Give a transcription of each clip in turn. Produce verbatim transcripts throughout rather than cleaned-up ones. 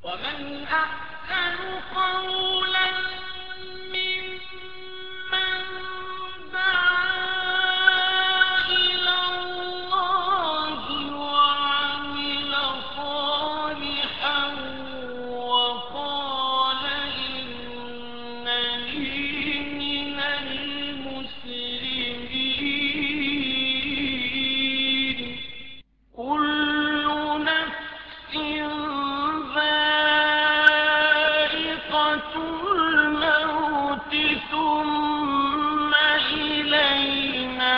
ومن أحسن قولا ممن دعا إلى الله وعمل صالحا وقال إنني من المسلمين كل نفس ذائقة الموت ثم إلينا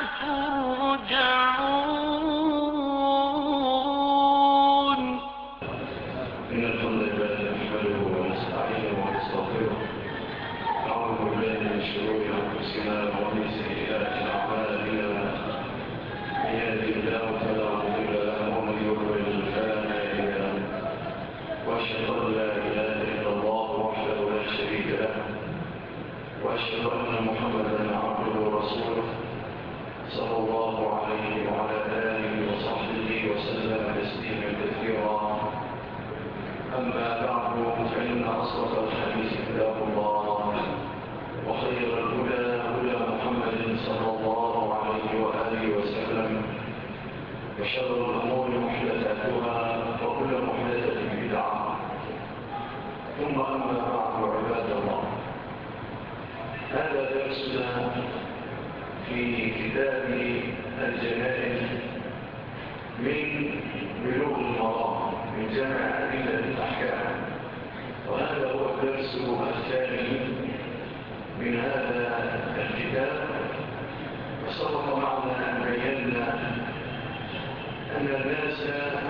ترجعون إن الحمد لله نحمده ونستعينه ونستغفره نعوذ بالله من شرور أنفسنا ومن سيئات أعمالنا من يهده الله فلا مضل له ومن يضلل فلا هادي له وأشهد أن لا إله إلا الله وحده لا شريك له وأشهد أن محمدا عبده ورسوله صلى الله عليه وعلى آله وصحبه وسلم تسليما كثيرا. أما بعد فإن أصدق الحديث كتاب الله وخير الهدى هدى محمد صلى الله عليه وآله وسلم وشر الأمور محدثاتها وكل محدثة بدعة ثم أما بعد عباد الله هذا درسنا في كتاب الجنائز من بلوغ المرام من جامع أدلة الأحكام، وهذا هو الدرس الثاني من هذا الكتاب. وسبق معنا أن بينا أن الناس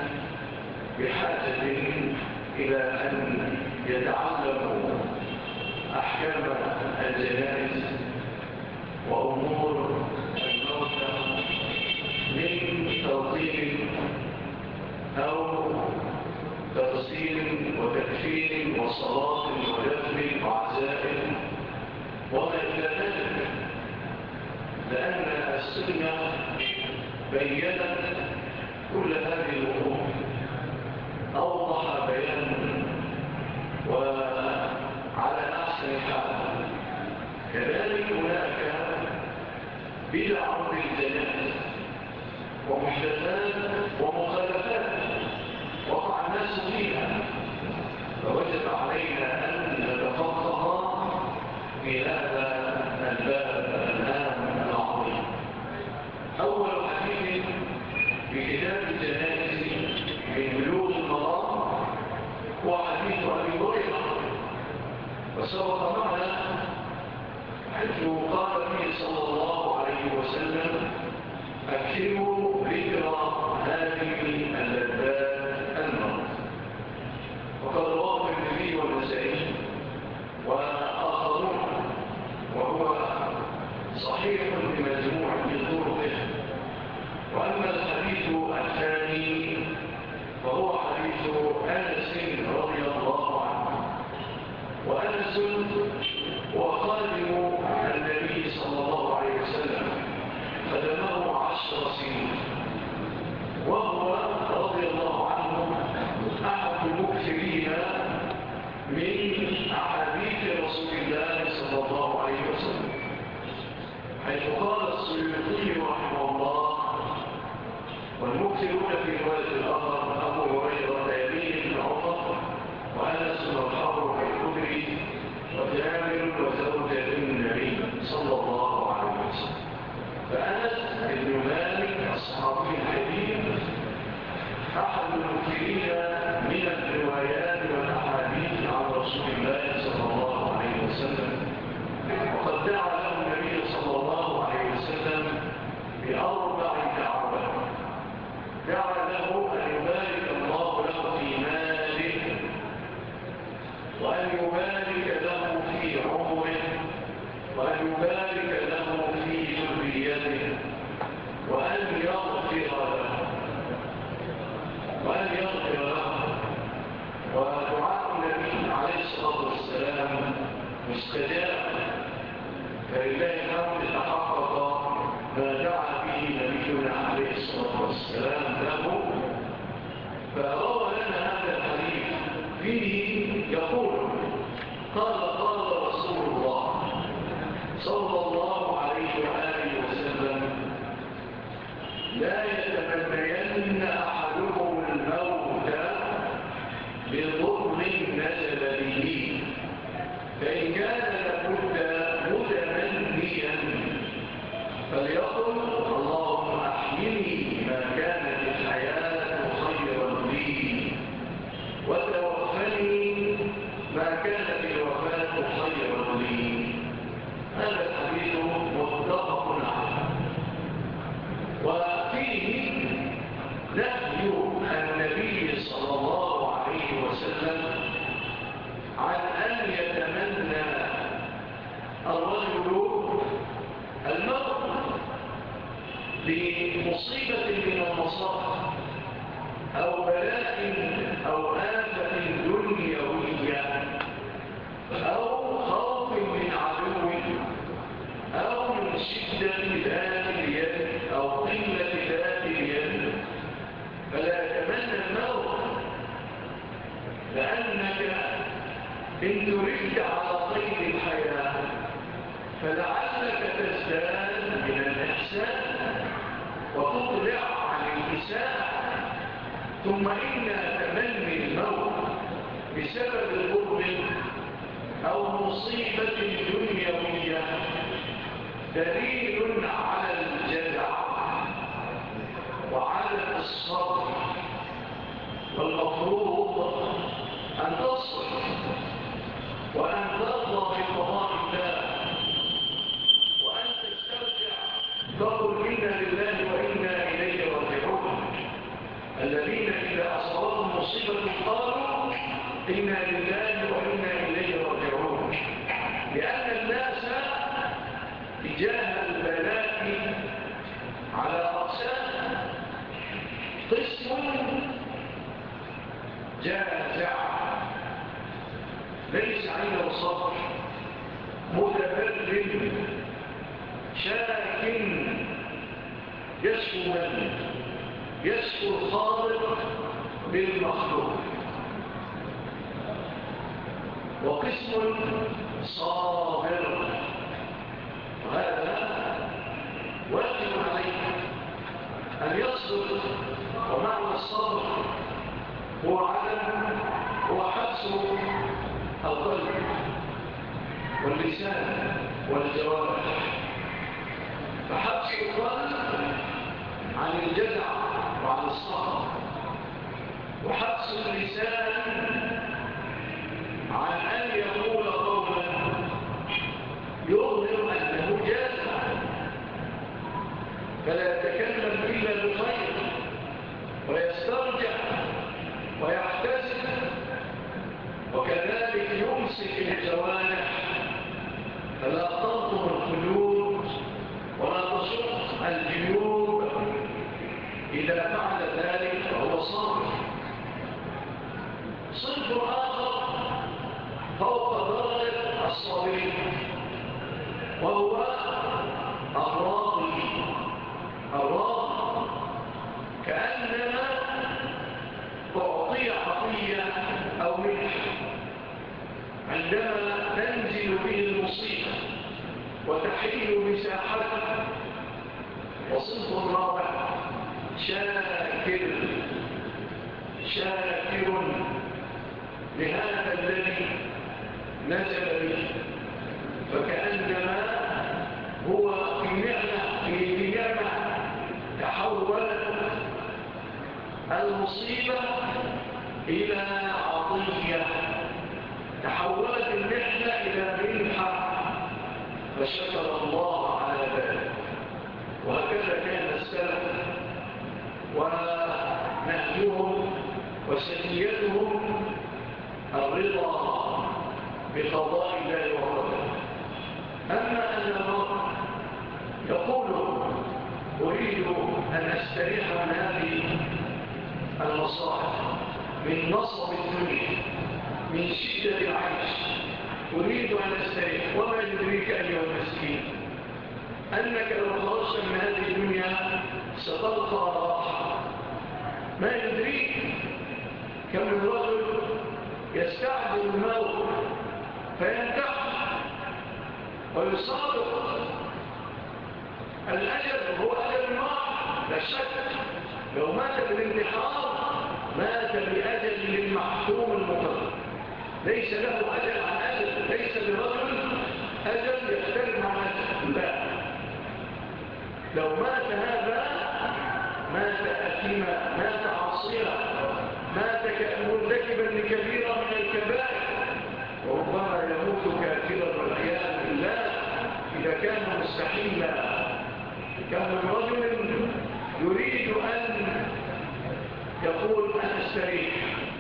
بحاجة إلى أن يتعلموا أحكام الجنائز وأمور الموتى من توطين أو تغسيل وتكفين وصلاة ودفن وعزاء وما إلى ذلك، لأن السنة بيّنت كل هذه الأمور أوضح بيان وعلى أحسن حال. كذلك هناك بدع في الجنائز ومحدثات ومخالفات وقع الناس فيها، فوجب علينا أن نتفقه في هذا الباب الهام العظيم. أول حديث في كتاب الجنائز من بلوغ المرام هو حديث أبي هريرة، وسبق معنا حيث قال فيه صلى الله عليه وسلم: أكثروا ذكر هذه اللذات الموت. وقد رواه النبي والنسائي وآخرون، وهو صحيح بمجموع من طرقه. وأما الحديث الثاني فهو حديث أنس رضي الله عنه، وأنس هو خادم النبي صلى الله عليه وسلم خدمه عشر سنين، وهو رضي الله عنه أحد المكثرين من أحاديث رسول الله صلى الله عليه وسلم، حيث قال السيوطي رحمه الله: والمكثرون في رواية الآخر أبو هريرة يمين بن عمر وأنس والحبر الخدري وجابر وزوجة النبي صلى الله عليه وسلم. فأنس بن مالك الصحابي الكبير أحد المكثرين من الروايات والأحاديث عن رسول الله صلى الله عليه وسلم، وقد دعا له النبي صلى الله عليه وسلم بأربع دعوات. دعا له أن يبارك الله له في ماله، وأن يبارك له في عمره، وأن يبارك له في ذريته، وأن يغفر له وأن يغفر له ودعاء النبي عليه الصلاة والسلام مستجاب، فلله الحمد تحقق ما دعا به نبينا عليه الصلاة والسلام له. فروى لنا هذا الحديث في به يقول قال قال رسول الله صلى الله عليه وآله وسلم لا يتمنين أحدكم الموت بضر نزل به فإن كان لابد متمنيا فليقل اللهم أحيني ما كانت الحياة خيرا لي وتوفني ما كانت الوفاة خيرا لي. هذا الحديث متفق عليه، وفيه نهي النبي صلى الله عليه وسلم عن أن يتمنى الرجل الموت بمصيبة من المصائب أو بلاء أو آفة دنيوية أو خوف من عدو أو من شدة ذات اليد أو قلة ذات اليد، فلا يتمنى الموت، لأنك إن تريد على قيد الحياة فلعلك تزداد من الإحسان وتطلع عن الإساءة، ثم إن تمني الموت بسبب ضر أو مصيبة دنيوية دليل على الجزع وعلى الصبر، والمفروض أن تصبر وأن ترضى بقضاء الله وأن تسترجع تقول إنا لله وإنا إليه راجعون. الذين إذا أصابتهم مصيبة قالوا إنا لله وإنا إليه راجعون، لأن الناس تجاه البلاء على أقسام: قسم جازع ليس عنده صبر، متبرم شاك يشكو من يشكو الخالق بالمخلوق، وقسم صابر، وهذا واجب عليه أن يصبر. ومعنى الصبر هو عدم هو حبس القلب واللسان والجوارح، فحبس القلب عن الجزع وعن الصبر، وحبس اللسان عن أن يقول قولا يظهر أنه جازع، فلا يتكلم إلا بخير ويسترجع ويحتسب، وكذلك يمسك الجوانح فلا تنطم الخيول ولا تشق الجيوب. إذا فعل ذلك فهو صابر. صنف آخر فوق درجة الصابرين، وهو الراضي. الراضي كأنما تعطي عطية أو منحة عندما تنزل به المصيبة وتحيل مساحته. وصنف رابع شاكر شاكر لهذا الذي نزل به، فكأنما هو في نعمة في نعمة تحولت المصيبة إلى عطية، تحولت النعمة إلى منحة، فشكر الله على ذلك. وهكذا كان السلف، ونهجهم وسجيتهم الرضا بقضاء الله وقدره. أما أن الرب يقول أريد أن أستريح من هذه المصائب، من نصب الدنيا، من شدة العيش، أريد أن أستريح. وما يدريك أيها المسكين أنك لو خرجت من هذه الدنيا ستلقى راحة. ما يدريك كم من رجل يستعجل الموت فينتحر ويصادق الأجل هو أجل النار لا شك. لو مات بالانتحار مات بأجل للمحكوم المقرر، ليس له أجل عن أجل، ليس لرجل أجل يختلف عن أجل، لا. لو مات هذا مات أثيما، مات عاصيا، مات مرتكبا لكبيرة من الكبائر، وربما يموت كافرا والعياذ بالله إذا كان مستحيلا. كان من رجل يريد أن يقول أنا استريح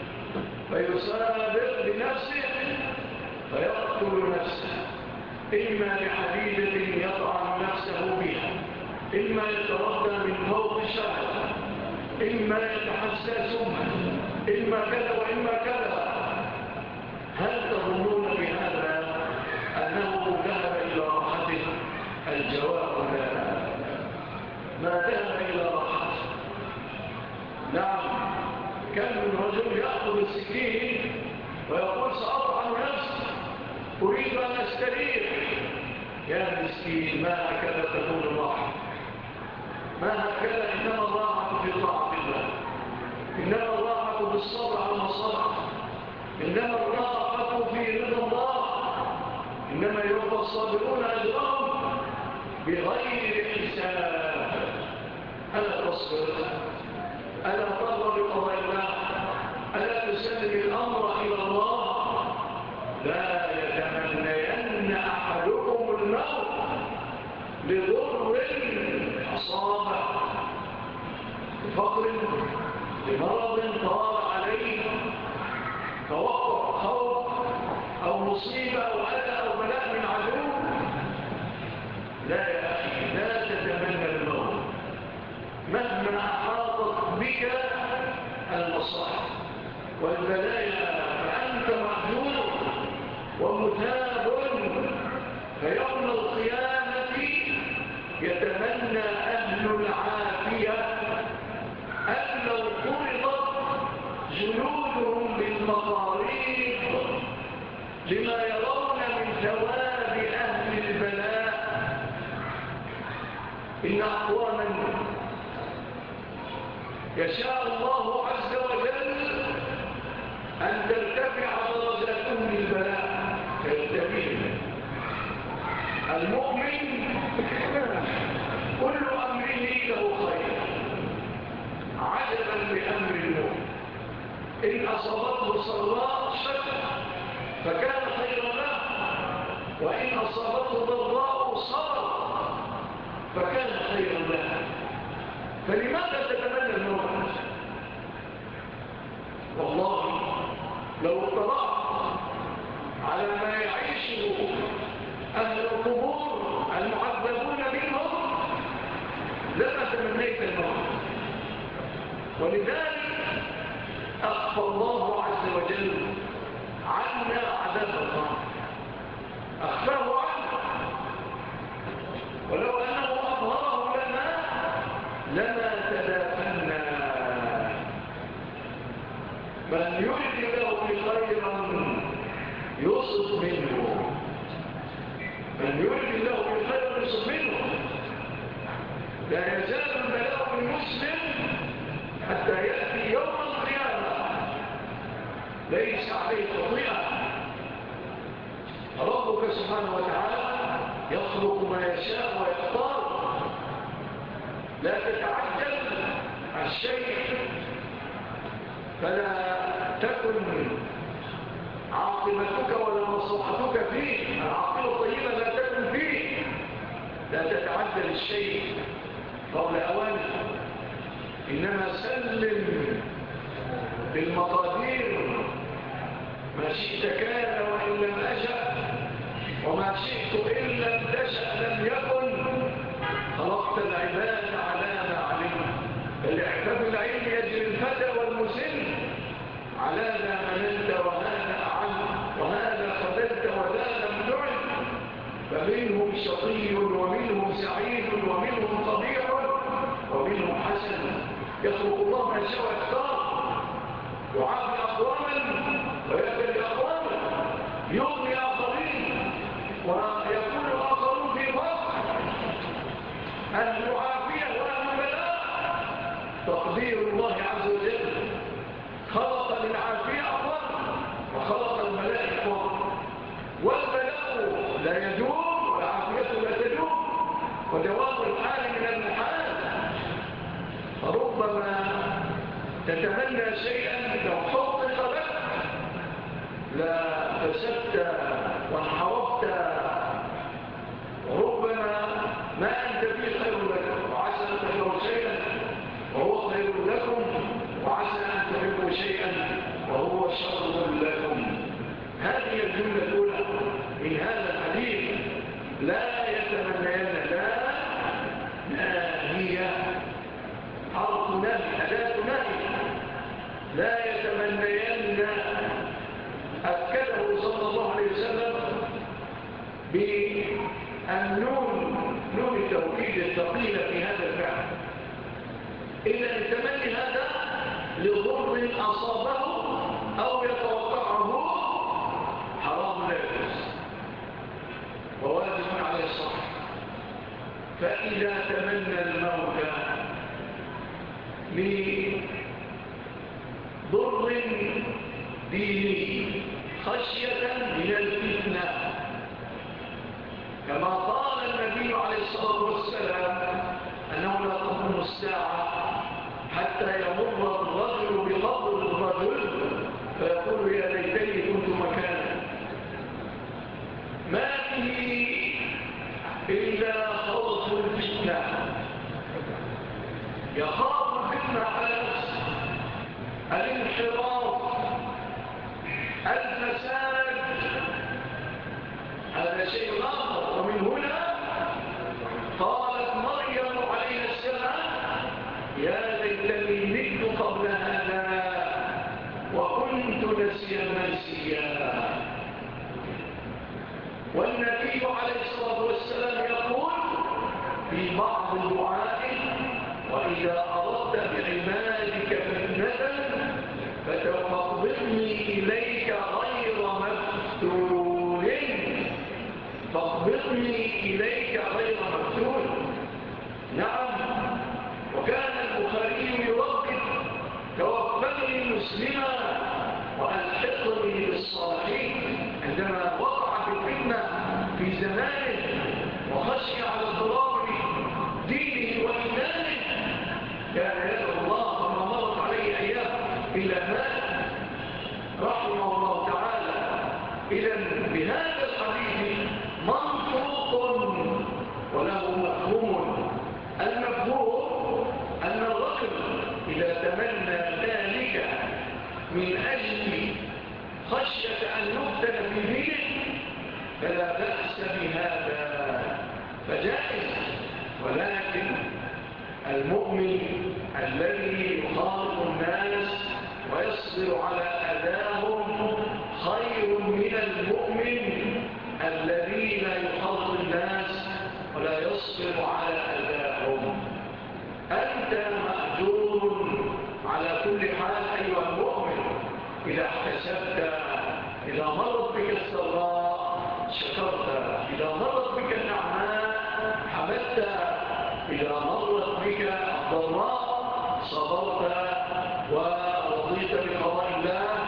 فيسابق بنفسه فيقتل نفسه، إما بحديدة يطعن نفسه بها، إما يتردى من فوق الشجرة، إما يتحسى سما، إما كذا وإما كذا. هل تظنون بهذا أنه ذهب إلى راحته؟ الجواب لا، ما ذهب إلى راحته. نعم، كم من رجل يأخذ السكين ويقول سأطعن نفسي، أريد أن أستريح. يا مسكين، ما هكذا تكون الراحة، ما هكذا. إنما الراحة في طاعة الله، إنما الراحة بالصبر على المصائب، إنما الراحة في رضا الله، إنما يوفى الصابرون أجرهم بغير حساب. ألا تصبر؟ ألا ترضى بقضاء الله؟ ألا تسلم الأمر إلى الله؟ لا يتمنين أحدكم الموت لضر أصابه، لفقر، لمرض طال عليه، توقع خوف أو مصيبة أو أذى أو بلاء من عدو. لا يا أخي، لا تتمنى الموت مهما أحاطت بك المصائب والبلايا، فأنت معذور ومثاب. فيوم القيامة يتمنى أهل العافية أن لو قرضت جنودهم بالمقاريض لما يرون من ثواب أهل البلاء. إن أقواما يشاء الله عز وجل أن ترتفع درجاتهم بالبلاء فيرتفعون. المؤمن كل أمره له خير، عجبا لأمر المؤمن. إن أصابته سراء شكر فكان خيرا له، وإن أصابته ضراء صبر فكان خيرا له. فلماذا تتمنى الموت؟ والله لو اطلعت على ما يعيشه أهل القبور المعذبون منهم لما تمنيت الموت. ولذلك أخفى الله عز وجل عنا عذاب الله، أخفاه عنا، ولو أنه أظهره لنا لما تدافنا. من يرد له خيرا يصب منه، من يرد له خيرا يصب منه. لا يزال البلاء بالمسلم حتى يأتي يوم القيامة ليس عليه خطيئة. ربك سبحانه وتعالى يخلق ما يشاء ويختار. لا تتعجل الشيء فلا تكن عاقبتك ولا مصلحتك فيه، العاقبة الطيبة لا تكن فيه. لا تتعجل الشيء قبل أوانه، إنما سلم بالمقادير. ما شئت كان وإن لم أشأ، وما شئت إن لم تشأ لم يكن. خلقت العباد على ما علمت، الإعفاف العلم يجري الفتى والمسن. على ذا مننت وهذا أعنت، وهذا خذلت وذا لم تعد. فمنهم شقي ومنهم سعيد ومنهم قبيح ومنهم حسن. يخلق الله ما شاء ويختار، يعافي أقواما ويبتلي ودوام الحال من المحال. فربما تتمنى شيئا لو حقق لك لا فسدت وانحرفت، وربما ما أنت به خير لك، وعسى أن تكرهوا شيئا وهو خير لكم، وعسى أن تحبوا شيئا وهو شر لكم. هذه الجملة الأولى من هذا الحديث. لا يتمنين، لا ناهية، حرف نهي، أداة نهي. لا يتمنين، أكده صلى الله عليه وسلم بالنون، نون التوكيد الثقيلة في هذا الفعل. إلا التمني هذا لضر أصابه أو يتوقعه حرام لا يجوز وواجب على الصبر. فإذا تمنى الموت لضر ديني خشية من الفتنة، كما قال النبي عليه الصلاة والسلام أنه لا تقوم الساعة حتى يمر الرجل بقبر الرجل فيقول يا ليتني كنت مكانه، ما به إلا خوف الفتنة، يخاف الفتنة على نفسه، الانحراف، الفساد، هذا شيء آخر. ومن هنا قالت مريم عليه السلام يا ليتني مت قبل هذا وكنت نسيا منسيا. والنبي عليه الصلاة والسلام يقول في بعض الدعاء وإذا أردت بعبادك فتنة فتقبضني إليك غير مفتون، فاقبضني إليك غير مفتون. نعم. وكان البخاري يردد توفني مسلما وألحقني بالصالحين عندما وقع الفتنة في زمانه وخشي على اضطراب دينه وإيمانه كان يدعو الله ثم مرت عليه أيام إلى مات رحمه الله تعالى. إذن بهذا الحديث منطوق وله مفهوم. المفهوم أن الرجل إذا تمنى ذلك من أجل خشية أن يفتن في دينه فلا بأس بهذا، فجائز. ولكن المؤمن الذي يخالط الناس ويصبر على أذاهم خير من المؤمن الذي لا يخالط الناس ولا يصبر على أذاهم. أنت مأجور على كل حال أيها المؤمن إذا احتسبت، إذا مرت بك السراء شكرت، إذا مرت بك النعماء حمدت، إذا مرت بك الضراء صبرت ورضيت بقضاء الله.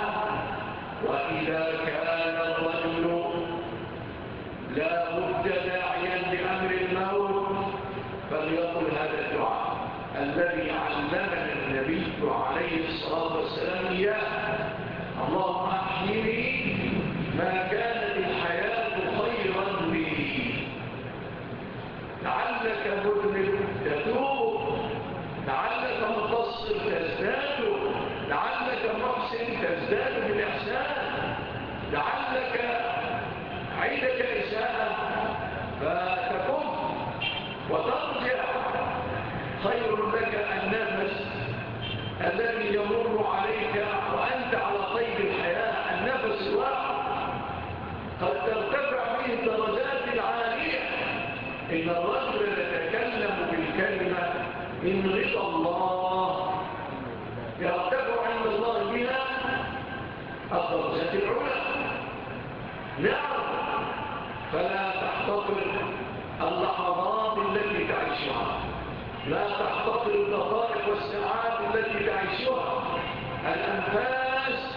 وإذا كان الرجل لا بد داعيا بأمر الموت فليقل هذا الدعاء الذي علمنا النبي عليه الصلاة والسلام إياه: اللهم أحيني ما كانت الحياة خيرا لي. لعلك مذنب تتوب، لعلك مقصر تزداد، لعلك محسن تزداد بالإحسان، لعلك عيدك إساءة فتكف وترجع. خير لك النفس الذي يمر عليك وأنت على قيد الحياة، النفس الواحد قد ترتفع به الدرجات العالية. إن الرجل يتكلم بالكلمة من رضا الله يرتفع عند الله بها الدرجات العلى. نعم. فلا تحتقر اللحظات التي تعيشها، لا تحتقر الدقائق والساعات التي تعيشها. الأنفاس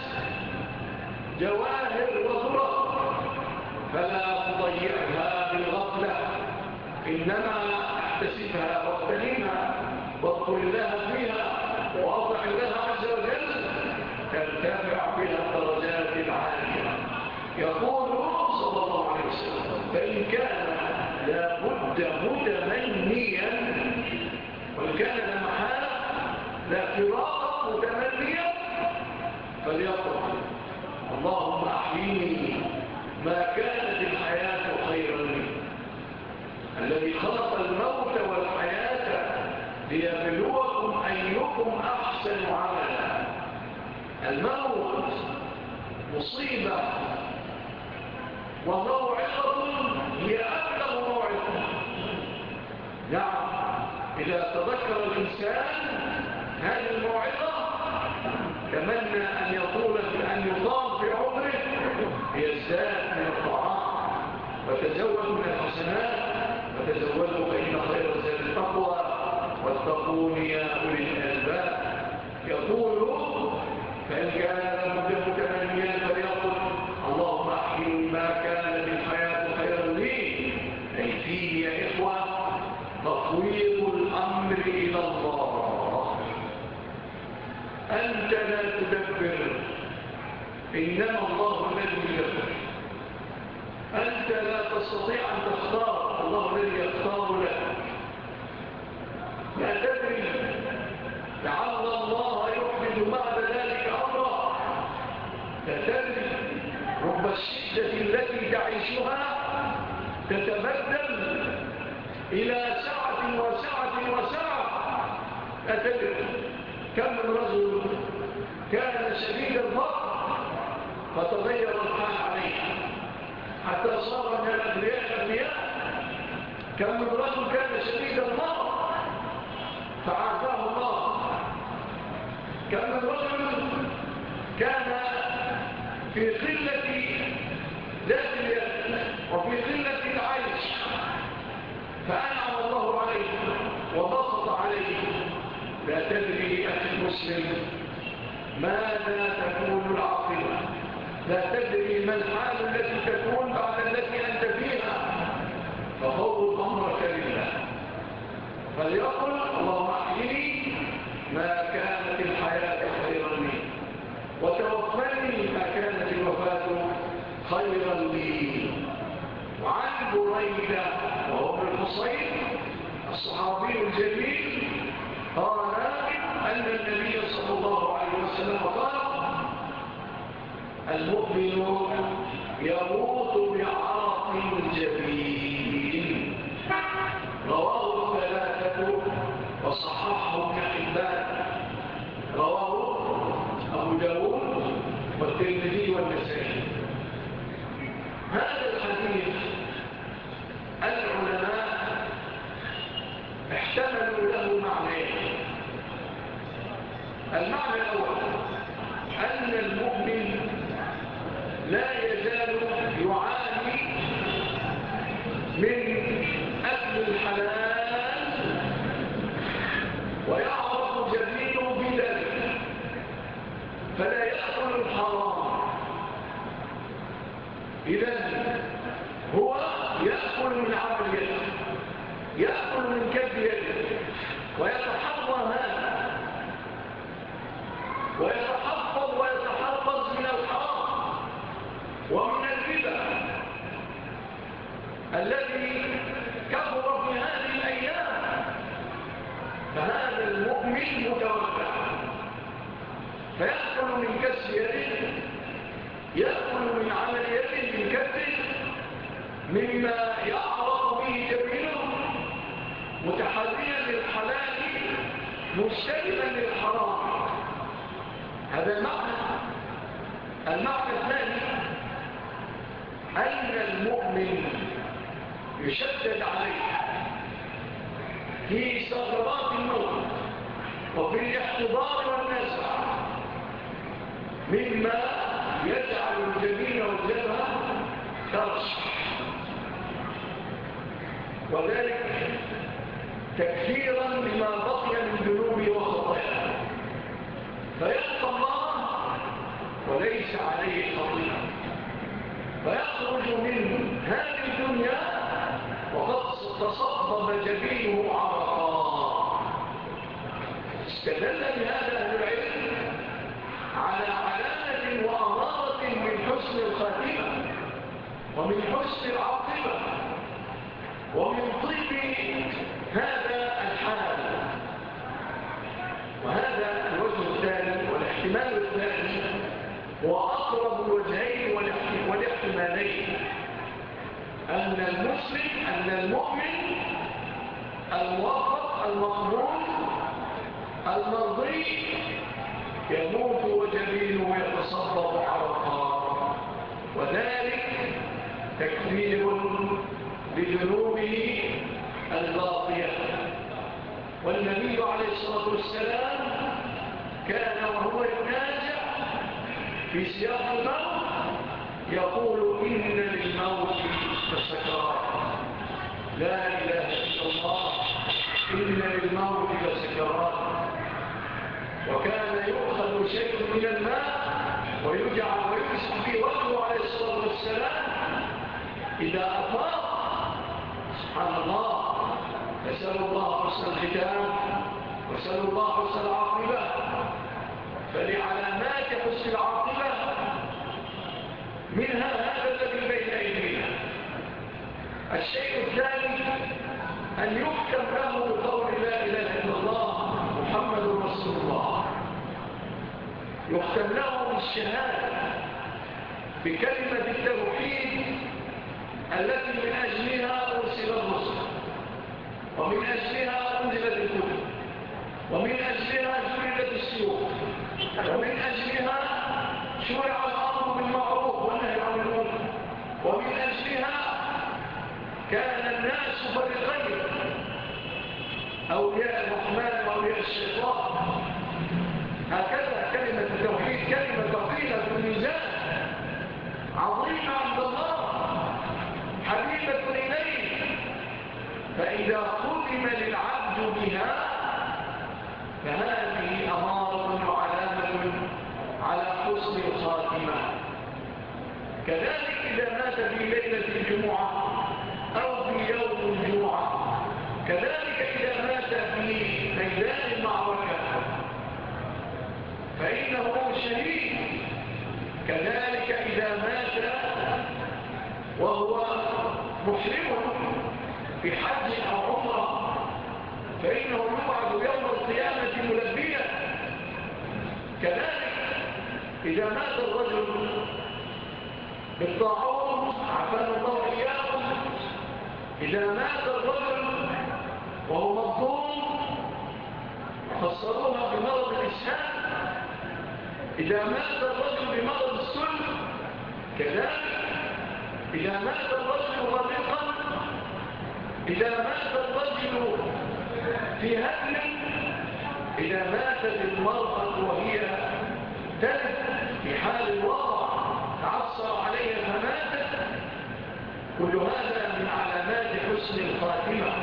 جواهر وذرة فلا تضيعها بالغفلة. إنما احتسبها واغتنمها واذكر الله فيها وأطع الله عز وجل ترتفع بها الدرجات العالية. يقول صلى الله عليه وسلم: فإن كان لابد متمنيا، وإن كان لا محالة لا فراق متمنيا، فليقل: اللهم أحييني ما كانت الحياة خيرا لي. الذي خلق الموت والحياة ليبلوكم أيكم أحسن عملا. الموت مصيبة وموعظة هي أبلغ موعظة. نعم، إذا تذكر الإنسان هذه الموعظة تمنى أن يطول أن يطال في عمره ليزداد من الطاعات. وتزودوا من الحسنات وتزودوا فإن خير الزاد التقوى واتقون يا أولي الألباب. يقول: فإن كان لابد متمنيا فليقل: اللهم أحيي ما كانت الحياة خيرا لي. أي فيه يا إخوة تفويض الأمر إلى الله. أنت لا تدبر، إنما الله الذي يدبر. أنت لا تستطيع أن تختار، الله الذي يختار لك. لا تدري، لعل الله يحدث بعد ذلك أمرا. لا تدري، رب الشدة التي تعيشها تتبدل إلى سعة وسعة وسعة. لا تدري كم من رجل كان شديد الفقر فتغير الحال عليه حتى صار من الأغنياء الأغنياء. كم من رجل كان شديد المرض فعافاه الله. كم من رجل كان في قلة ذات اليد وفي قلة العيش فأنعم الله عليه وبسط عليه. لا تدري أخي المسلم ماذا تكون العاقبة. لا تدري ما الحال التي تكون بعد التي أنت فيها. ففوض أمرك لله. فليقل: اللهم أحيني ما كانت الحياة خيرا لي، وتوفني ما كانت الوفاة خيرا لي. وعن بريدة وهو ابن الحصين الصحابي الجليل قال أن النبي صلى الله عليه وسلم قال: المؤمن يموت بعرق جبين. رواه ثلاثة وصححه ابن حبان. رواه أبو داود والترمذي والنسائي. هذا الحديث العلماء احتملوا له معنيين. المعنى الأول أن المؤمن لا يزال يعاني من أكل الحلال ويعرف جبينه بذلك فلا يأكل الحرام. إذن هو يأكل من عمل يده، يأكل من كد يده، ويتحرى هذا ويتحفظ ويتحفظ من الحرام ومن الربا الذي كبر في هذه الأيام. فهذا المؤمن متوقع فيأكل من كسب يده، يأكل من عمل يده من كده مما يعرض به جبينه، متحريا للحلال مجتنبا للحرام. هذا المعنى. المعنى الثاني أن المؤمن يشدد عليه في سكرات الموت وفي الاحتضار والنزع مما يجعل الجبين والجبهة ترشح، وذلك تكثيرا لما بقي من ذنوب وخطايا، فيلقى الله وليس عليه خطيئة، فيخرج من هذه الدنيا وقد تصبب جبينه عرقا. استدل بهذا أهل العلم على علامة وأمارة من حسن الخاتمة ومن حسن العاقبة ومن طيب هذا الحال. وهذا الوجه الثاني والاحتمال الثاني هو أقرب الوجهين والاحتمالين، أن المسلم أن المؤمن الموفق المقبول المرضي يموت وجبينه يتصبب عرقا، وذلك تكفير لذنوبه الباطية. والنبي عليه الصلاة والسلام كان وهو ينازع في سياق الموت يقول إن للموت لسكرات، لا إله إلا الله، إن للموت لسكرات. وكان يؤخذ شيء من الماء ويجعل ويمسك في وجهه عليه الصلاة والسلام إذا أفاق. سبحان الله، نسأل الله حسن الختام وسأل الله حسن العاقبة. فلعلامات حسن العاقبة منها هذا الذي بين أيدينا. الشيء الثاني أن يختم له بقول لا إله إلا الله محمد رسول الله، يختم له بالشهادة بكلمة التوحيد التي من أجلها أرسل الرسل، ومن أجلها أنزلت الكتب، ومن أجلها جلدت السيوف، ومن أجلها شرع الأمر بالمعروف والنهي عن المنكر، ومن أجلها كان الناس فريقين، أولياء الرحمن وأولياء الشيطان. هكذا كلمة التوحيد كلمة ثقيلة في الميزان، عظيمة عند الله، حبيبة إليه. فإذا ختم للعبد بها فهذه أمارة وعلامة على حسن الخاتمة. كذلك إذا مات في ليلة الجمعة أو في يوم الجمعة، كذلك إذا مات في ميدان المعركة فإنه شهيد. كذلك إذا مات وهو محرم في حج أو عمرة فإنه يبعث يوم القيامة ملبيا. كذلك إذا مات الرجل بالطاعون عفان الله إياكم، إذا مات الرجل وهو مظلوم فسروها بمرض الإسهال، إذا مات الرجل بمرض السل، كذلك إذا مات الرجل غريقا، إذا مات الرجل في هدم، إذا ماتت المرأة وهي تلد في حال الوضع تعصر عليها فماتت، كل هذا من علامات حسن الخاتمة.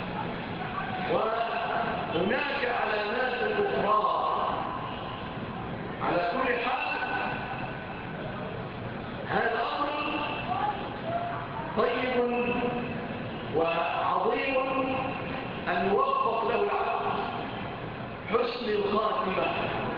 وهناك علامات أخرى. على كل حال هذا أمر طيب وعظيم أن يوفق له العبد حسن الخاتمة،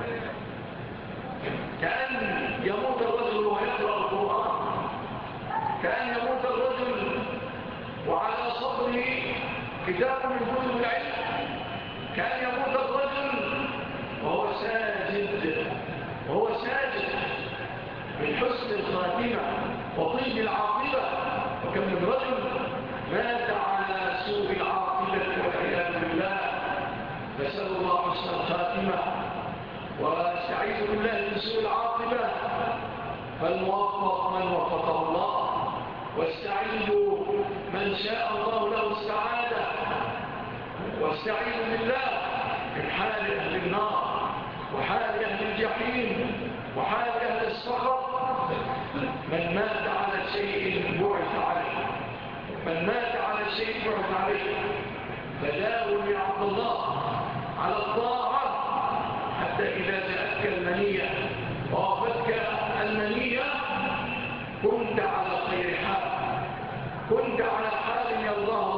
كأن يموت الرجل ويقرأ القرآن، كأن يموت الرجل وعلى صدره كتاب من كتب العلم، كأن يموت الرجل وهو ساجد وهو ساجد من حسن الخاتمة وطيب العاقبة. وكم من رجل مات على سوء العاقبة والعياذ بالله. نسأل الله حسن الخاتمة واستعيذ بالله من سوء العاقبة. فالموفق من وفقه الله، واستعيذوا من شاء الله له السعادة، واستعيذوا بالله من حال أهل النار وحال أهل الجحيم وحال أهل السخط. من مات على شيء بعث عليه، من مات على شيء بعث عليه. فداوم يا عبد الله على الطاعة حتى إذا جاءتك المنية ووفتك المنية كنت على خير حال، كنت على حال يرضاه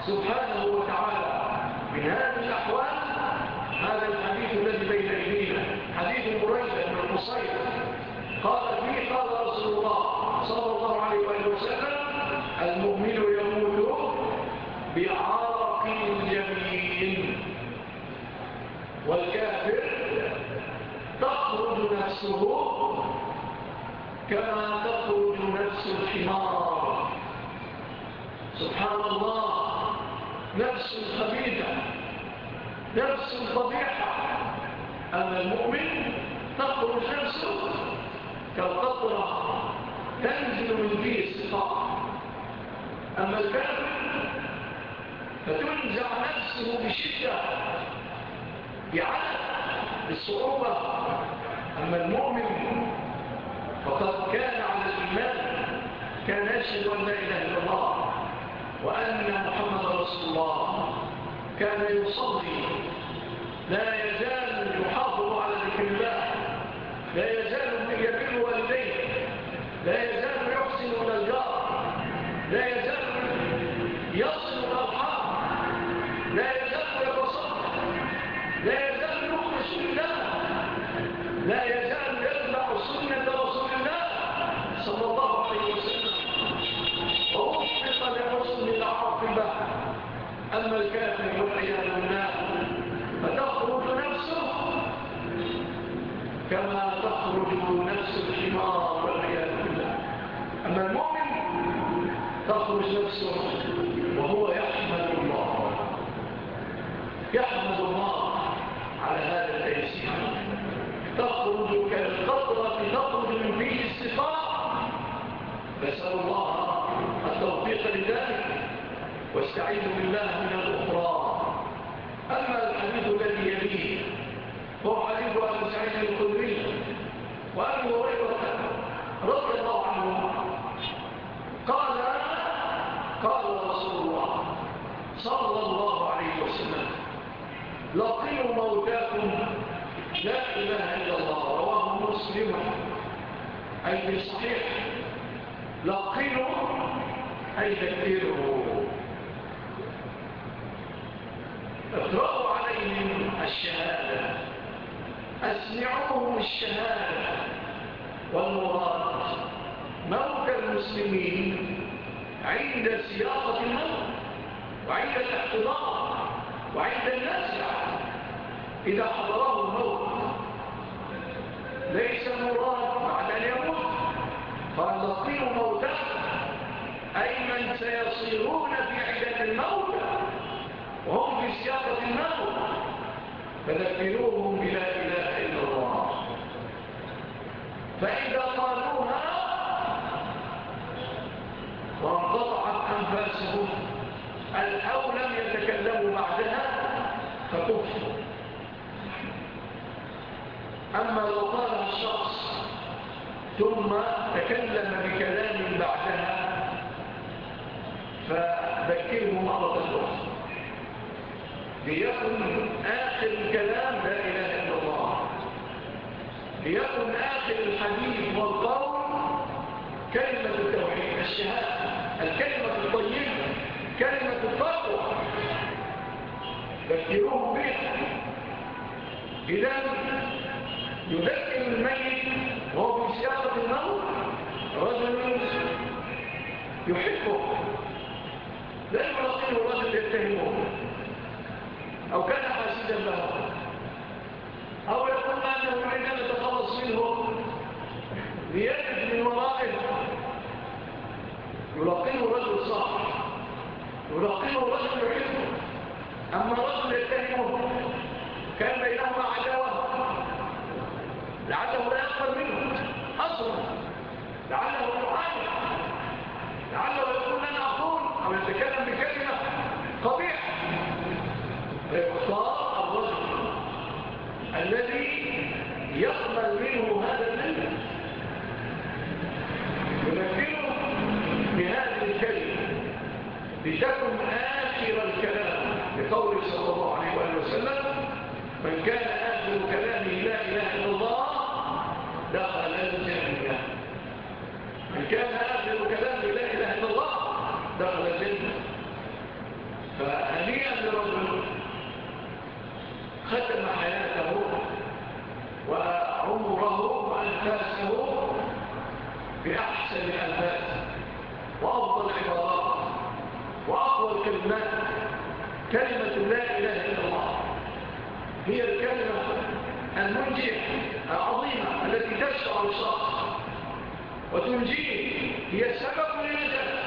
سبحانه وتعالى من هذه الأحوال هذا الحديث الذي بين أيدينا، حديث بريدة بن الحصين قال فيه قال رسول الله صلى الله عليه وسلم: المؤمن يموت بعرق اليمين، والكافر تخرج نفسه كما تخرج نفس الحمار. سبحان الله، نفس خبيثة، نفس قبيحة. أما المؤمن تخرج نفسه كالقطرة تنزل من فيه الصفاء. أما الكافر فتنزع نفسه بشدة بعدد بالصعوبة. أما المؤمن فقد كان على الإيمان، كان يشهد أن لا إله إلا الله وأن محمد رسول الله، كان يصلي، لا يزال يحافظ على ذكر الله، لا يزال يبر والديه، لا يزال يحسن إلى الجار، لا يزال يصل الأرحام، لا يزال يتصدق، لا يزال يخلص لله، لا يزال يتبع سنة رسول الله صلى الله عليه وسلم، ووفق لحسن العاقبة. أما الكافر والعياذ بالله فتخرج نفسه كما تخرج نفس الحمار والعياذ بالله. أما المؤمن تخرج نفسه وهو يحمد الله، يحمد الله على هذا التيسير. تخرج كالقطرة تخرج من فيه الصفاء. نسأل الله التوفيق لذلك واستعيذ بالله من الأخرى. أما الحديث الذي يليه هو حديث أبي سعيد الخدري وأبي هريرة رضي الله عنه قال: قال رسول الله صلى الله عليه وسلم: لقنوا موتاكم لا إله إلا الله. رواه مسلم أي صحيح. لقنوا أي ذكروا، اقرأوا عليهم الشهادة، أسمعوهم الشهادة. والمراد موت المسلمين عند سياقة الموت وعند الاحتضار وعند النزع إذا حضره الموت، ليس مراد بعد أن يموت. قال: لقنوا موتاكم أي من سيصيرون في عدة الموت وهم في سياقة الموت، فذكروهم بلا إله إلا الله. فإذا قالوها وانقطعت أنفاسهم أو لم يتكلموا بعدها فكفروا. أما لو قالها الشخص ثم تكلم بكلام بعدها فذكره مرة أخرى ليكن آخر الكلام لا إله إلا الله، ليكن آخر الحديث والقول كلمة التوحيد، الشهادة، الكلمة الطيبة، كلمة التقوى، ذكروه بها. إذن يذكر الميت وهو في سياقة الموت رجل يحبه، لا يلقيه رجل يتهمه أو كان حاسدا له أو يقول أنه يريد أن يتخلص منه ليجد من ورائه. يلقيه رجل صالح، يلقيه رجل يحبه. أما رجل يتهمه كان بينهما عداوة لعله لا يقبل منه أصلا، لعله يعاني، لعله يقول لنا أقول أو يتكلم بكلمة قبيحة، فيختار الرجل الذي يقبل منه هذا النبي، يذكره بهذه الكلمة لتكن آخر الكلام، لقوله صلى الله عليه وسلم: من كان آخر كلامه لا إله إلا الله دخل الجنة. من كان آخر كلامه لا إله إلا الله دخل الجنة. ختم حياته وعمره وأنفاسه بأحسن الأنفاس وأفضل العبارات وأقوى الكلمات كلمة لا إله إلا الله هي الكلمة المنجية العظيمة التي تشفع الشخص وتنجيه، هي سبب للنجاة.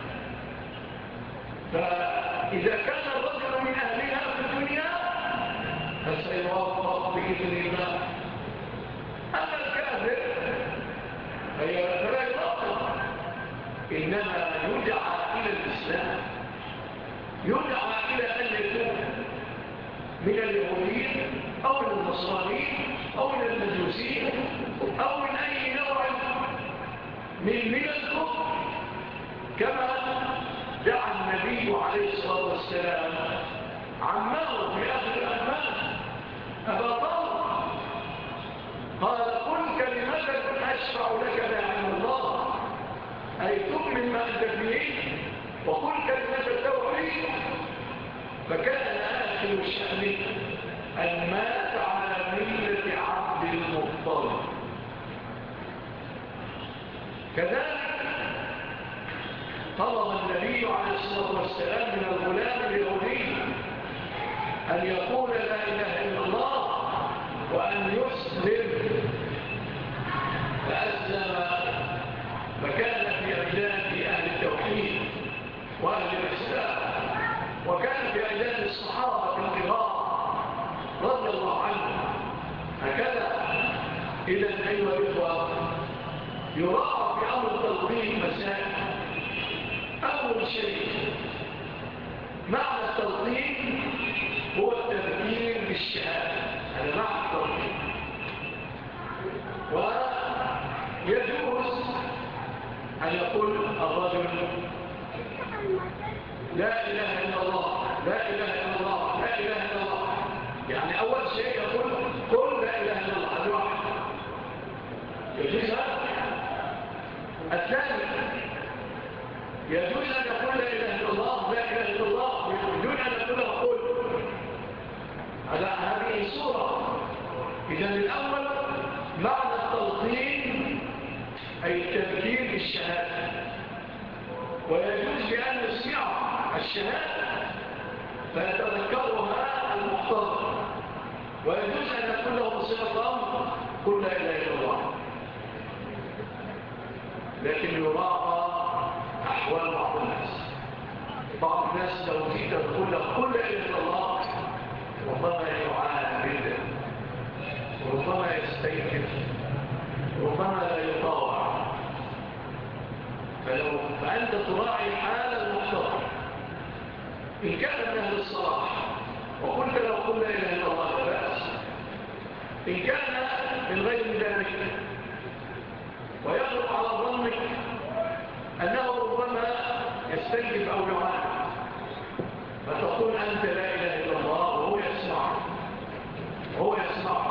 فإذا كان الرجل من أهلها في الدنيا فسيوفق بإذن الله. أما الكافر فلا يوفق، إنما يدعى إلى الإسلام، يدعى إلى أن يكون من اليهودين أو من النصرانيين أو من المجوسين أو من أي نوع من من الكفر، كما دعا النبي عليه الصلاة والسلام عمه في آخر الأمان أبا طالب، قال قل كلمة أشفع لك بها عند الله، أي تؤمن ما أنت فيه وقل كلمة التوحيد. فكان آخر شأنه أن مات على ملة عبد المطلب. كذلك طلب النبي عليه الصلاة والسلام من الغلام اليهودي أن يقول لا إله إلا الله وأن يسلم، فأسلم، فكان في أجداد أهل التوحيد وأهل الإسلام، وكان في أجداد الصحابة الكرام رضي الله عنهم. هكذا إذا أيها الإخوة يراعى في أمر التلقين مسائل. أول شيء معنى التلقين هو التذكير بالشهادة، هذا معنى التلقين. ويجوز أن يقول الرجل لا إله إلا الله لا إله إلا الله لا إله إلا الله، يعني أول شيء يقول قل لا إله إلا الله، هذا واحد يجوز هذا. الثاني يجوز أن يقول لا إله إلا الله لا إله إلا الله بدون أن يقول قل، هذه صورة. إذن الأول معنى التلقين أي التذكير بالشهادة، ويجوز بأن يسمع الشهادة فيتذكرها المحتضر، ويجوز أن يقول له بصيغة أمر قل لا إله إلا الله. لكن يراعى أحوال بعض الناس. بعض الناس لو جيت تقول له قل لا إله إلا الله ربما يعاند، ربما يستيقظ، ربما لا يطاوع. فلو فأنت تراعي حال المحتضر. إن كان من أهل الصلاح وقلت لو قل لا إله إلا الله لا بأس. إن كان من غير ذلك ويغلب على ظنك أنه ربما يستيقظ أو يعاند، فتقول أنت لا إله إلا الله وهو يسمع وهو يسمع.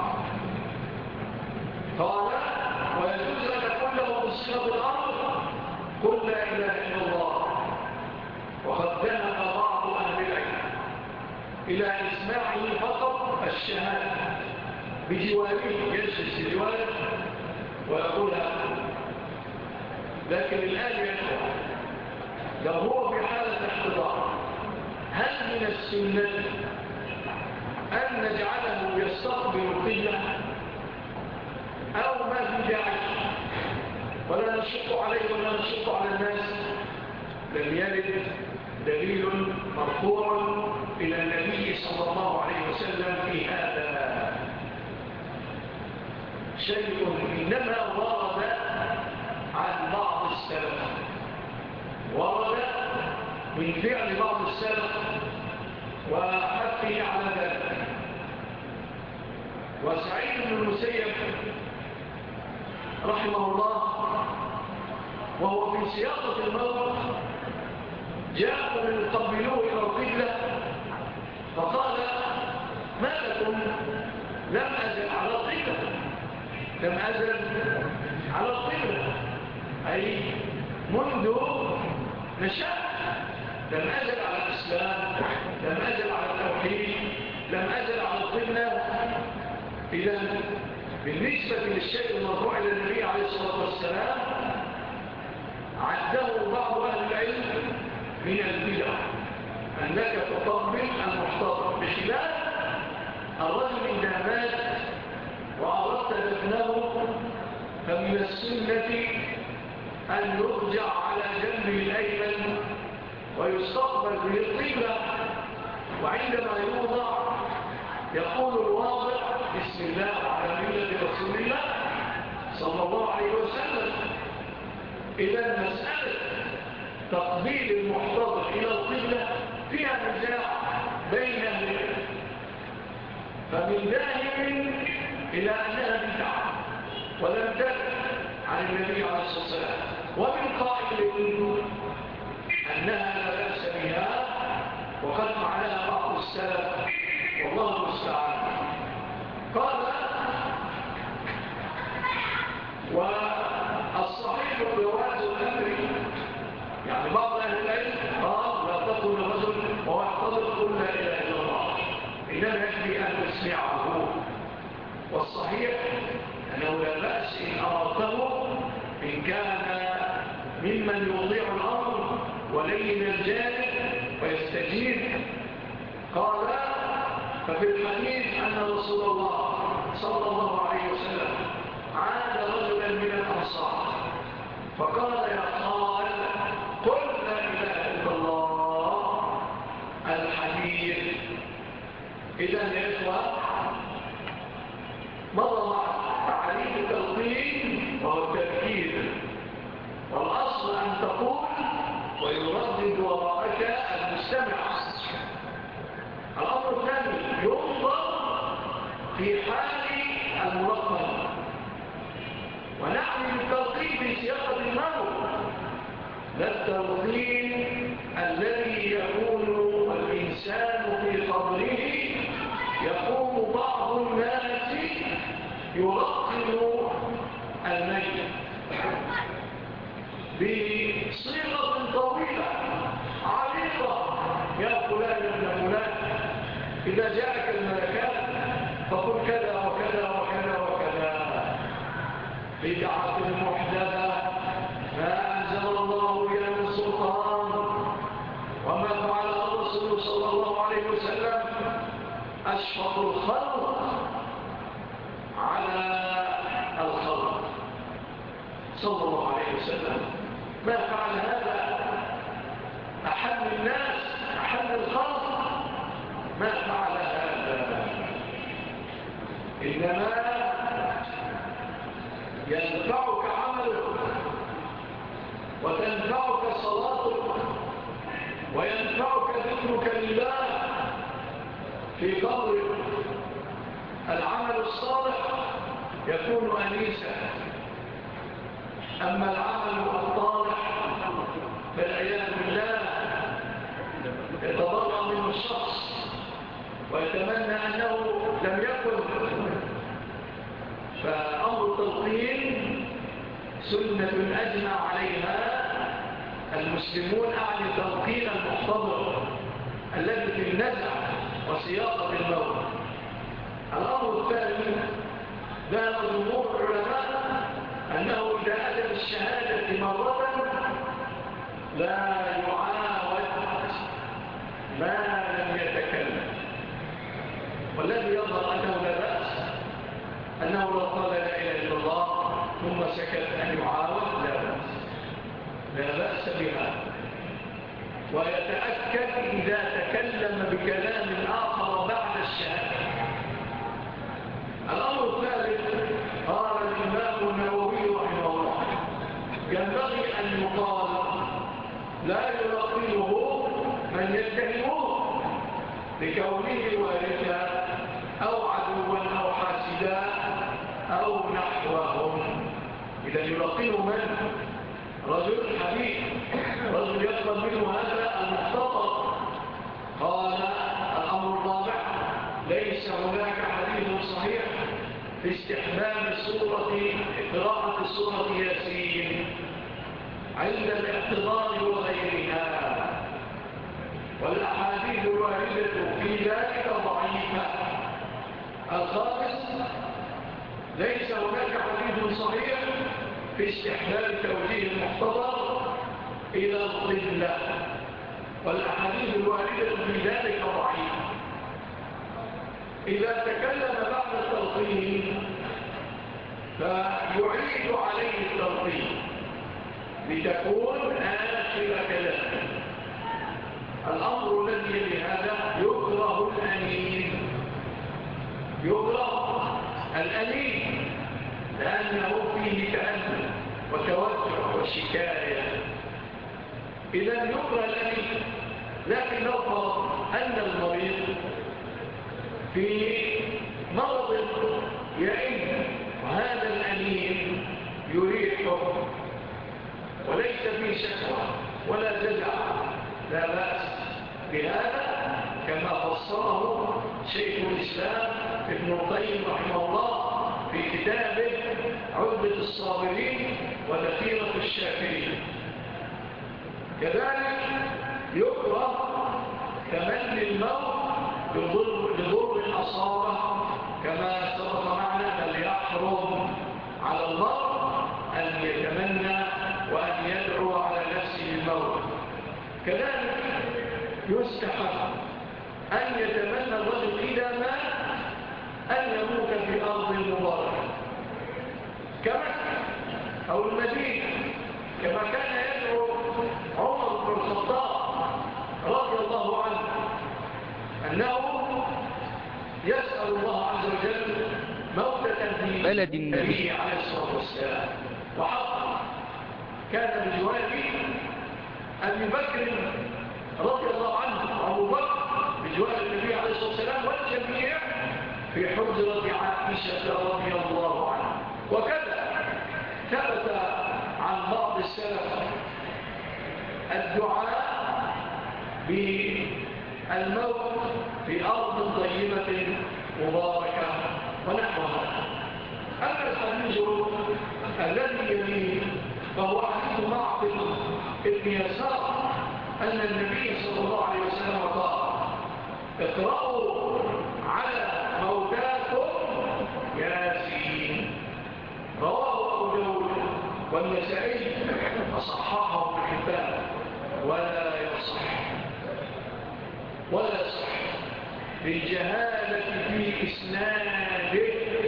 قال ويجوز أن تقول له بصيغة الأمر قل لا إله إلا الله. وقد ذهب بعض أهل العلم إلى إسماعه فقط الشهادة بجواره، يجلس بجواره ويقولها. لكن الآن يقول لو هو في حالة احتضار هل من السنة أن نجعله يستقبل القبلة أو ما في داعي ولا نشق عليه ولا نشق على الناس؟ لم يرد دليل مرفوع إلى النبي صلى الله عليه وسلم في هذا شيء، إنما ورد عن بعض السلف، ورد من فعل بعض السلف وحثه على ذلك. وسعيد بن المسيب رحمه الله وهو في سياقة الموت جاءوا من يقبلوه إلى القبلة فقال ما لكم لم أزل على القبلة، لم أزل على القبلة، أي منذ نشأت لم أزل على الإسلام، لم أزل على التوحيد، لم أزل على القبلة إذا بالنسبة للشيء المرفوع إلى النبي عليه الصلاة والسلام عده بعض أهل العلم من البدع أنك تقبل المحتضر، بخلاف الرجل إذا مات وأردت دفنه فمن السنة أن يرجع على جنبه الأيمن ويستقبل به القبلة، وعندما يوضع يقول الواضع بسم الله وعلى ملة رسول الله صلى الله عليه وسلم. إذا مسألة تقبيل المحتضر إلى القبلة فيها نزاع بين أهل العلم، فمن ذاهب إلى أنها بدعة ولم ترد عن النبي عليه الصلاة والسلام، ومن قائل أنها لا بأس بها وقد فعلها بعض السلف والله المستعان. قال والصحيح جواز الأمر، يعني بعض أهل العلم قال لا تقل الرجل وهو يحتضر قل لا إله إلا الله، إنما يكفي أن تسمعه. والصحيح أنه لا بأس إن أردته إن كان ممن يضيع الأمر ولين الجانب ويستجيب. قال ففي الحديث أن رسول الله صلى الله عليه وسلم عاد رجلا من الأنصار فقال يا قال قل لا إله إلا الله الحديث. إذن يا إخوة مضى مع تعليم التلقين وهو التذكير، والأصل أن تقول ويردد وراءك المستمع. الأمر الثاني ينظر في حال الملقن، ونعني بالتلقين في سياقة الموت، لا التلقين الذي يكون الإنسان في قبره يقوم بعض الناس يلقن الميت بصيغة طويلة عريضة، يا فلان يا فلان إذا جاءك الملكات فقل كذا وكذا وكذا وكذا. بدعة محدثة ما أنزل الله بها من سلطان، وما فعله الرسول صلى الله عليه وسلم أشفق الخلق على الخلق صلى الله عليه وسلم. ما فعل هذا أحد الناس أحد الخلق، ما فعل هذا، إنما ينفعك عملك وتنفعك صلاتك وينفعك ذكرك لله في قبرك. العمل الصالح يكون أنيسا، أما العمل الطالح فالعياذ بالله يتضرع منه الشخص ويتمنى أنه لم يكن. فأمر التلقين سنة أجمع عليها المسلمون، أعني تلقين المحتضر الذي في النزع وسياقة الموت. الأمر الثاني ذهب جمهور العلماء أنه إذا أتى بالشهادة مرة لا يعاود ما لم يتكلم، والذي يظهر أنه لا بأس أنه لو قال لا إله إلا الله ثم سكت أن يعاود لا بأس، لا بأس بها. ويتأكد إذا تكلم بكلام آخر بعد الشهادة. الأمر الثالث قال الإمام النووي رحمه الله ينبغي أن يقال لا يلقنه من يتهمه لكونه وارثا أو عدوا أو حاسدا أو نحوهم. إذا يلقنه من؟ رجل حبيب، رجل يطلب منه هذا المختصر. قال الأمر الرابع ليس هناك حديث صحيح في استحباب سورة قراءة سورة ياسين عند الاحتضار وغيرها، والأحاديث الواردة في ذلك ضعيفة. الخامس، ليس هناك حديث صحيح في استحباب توجيه المحتضر إلى القبلة، والأحاديث الواردة في ذلك ضعيفة. إذا تكلم بعد التلقين فيعيد عليه التلقين لتكون آخر كلامه. الأمر الذي لهذا يكره الأنين، يكره الأنين لأنه فيه تأمل وتوجع وشكاية، إذا يكره الأنين. لكن لو فرض أن المريض في مرض يئن وهذا الأنين يريحه وليس فيه شكوى ولا جزع، لا بأس بهذا، كما فصله شيخ الإسلام ابن القيم رحمه الله في كتابه عدة الصابرين وذخيرة الشاكرين. كذلك يكره تمني الموت لضر أصابه، كما سبق معنا بل يحرم على المرء أن يتمنى وأن يدعو على نفسه الموت. كذلك يستحب أن يتمنى الرجل إذا مات أن يموت في أرض مباركة كمكة أو المدينة، كما كان يدعو عمر بن الخطاب رضي الله عنه أنه يسأل الله عز وجل موتة في بلد النبي عليه الصلاة والسلام. وحقا كان بجواره أبي بكر رضي الله عنه أبو بكر بجوار النبي عليه الصلاة والسلام والجميع في حجرة عائشة رضي الله عنها. وكذا ثبت عن بعض السلف الدعاء بالموت في أرض طيبة مباركة ونحوها. أما الحديث الذي يليه فهو حديث معقل ابن يسار أن النبي صلى الله عليه وسلم قال: اقرأوا على موتاكم ياسين. رواه أبو داود والنسائي وصححه ابن حبان ولا يصح ولا يصح للجهالة في إسناده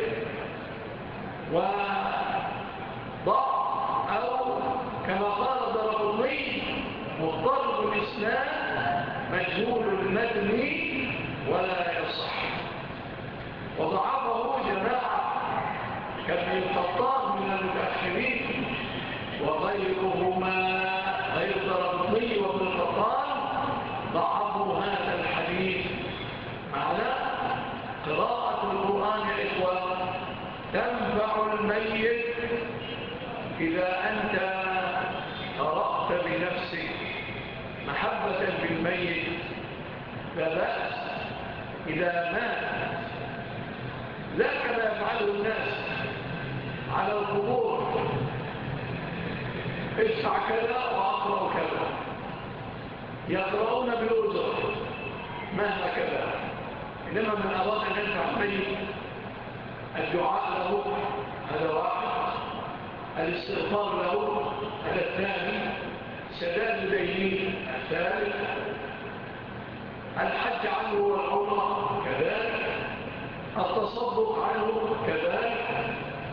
وضعف، أو كما قال الدرقطني مضطرب الإسناد مجهول المتن ولا يصح. وضعفه جماعة كابن الخطاب من المتأخرين وغيرهما، غير الدرقطني وابن الخطاب ضعفوا هذا الحديث. معنى قراءة القرآن يا إخوة تنفع الميت إذا أنت قرأت بنفسك محبة بالميت، لا بأس إذا مات، لا كما يفعله الناس على القبور: ادفع كذا وأقرأ كذا، يقرؤون بالأجر مهما كذا. إنما من أراد أن يدفع الميت الدعاء له هذا واحد، الاستغفار له هذا الثاني، سداد دينه الثالث، الحج عنه والعمرة كذلك، التصدق عنه كذلك،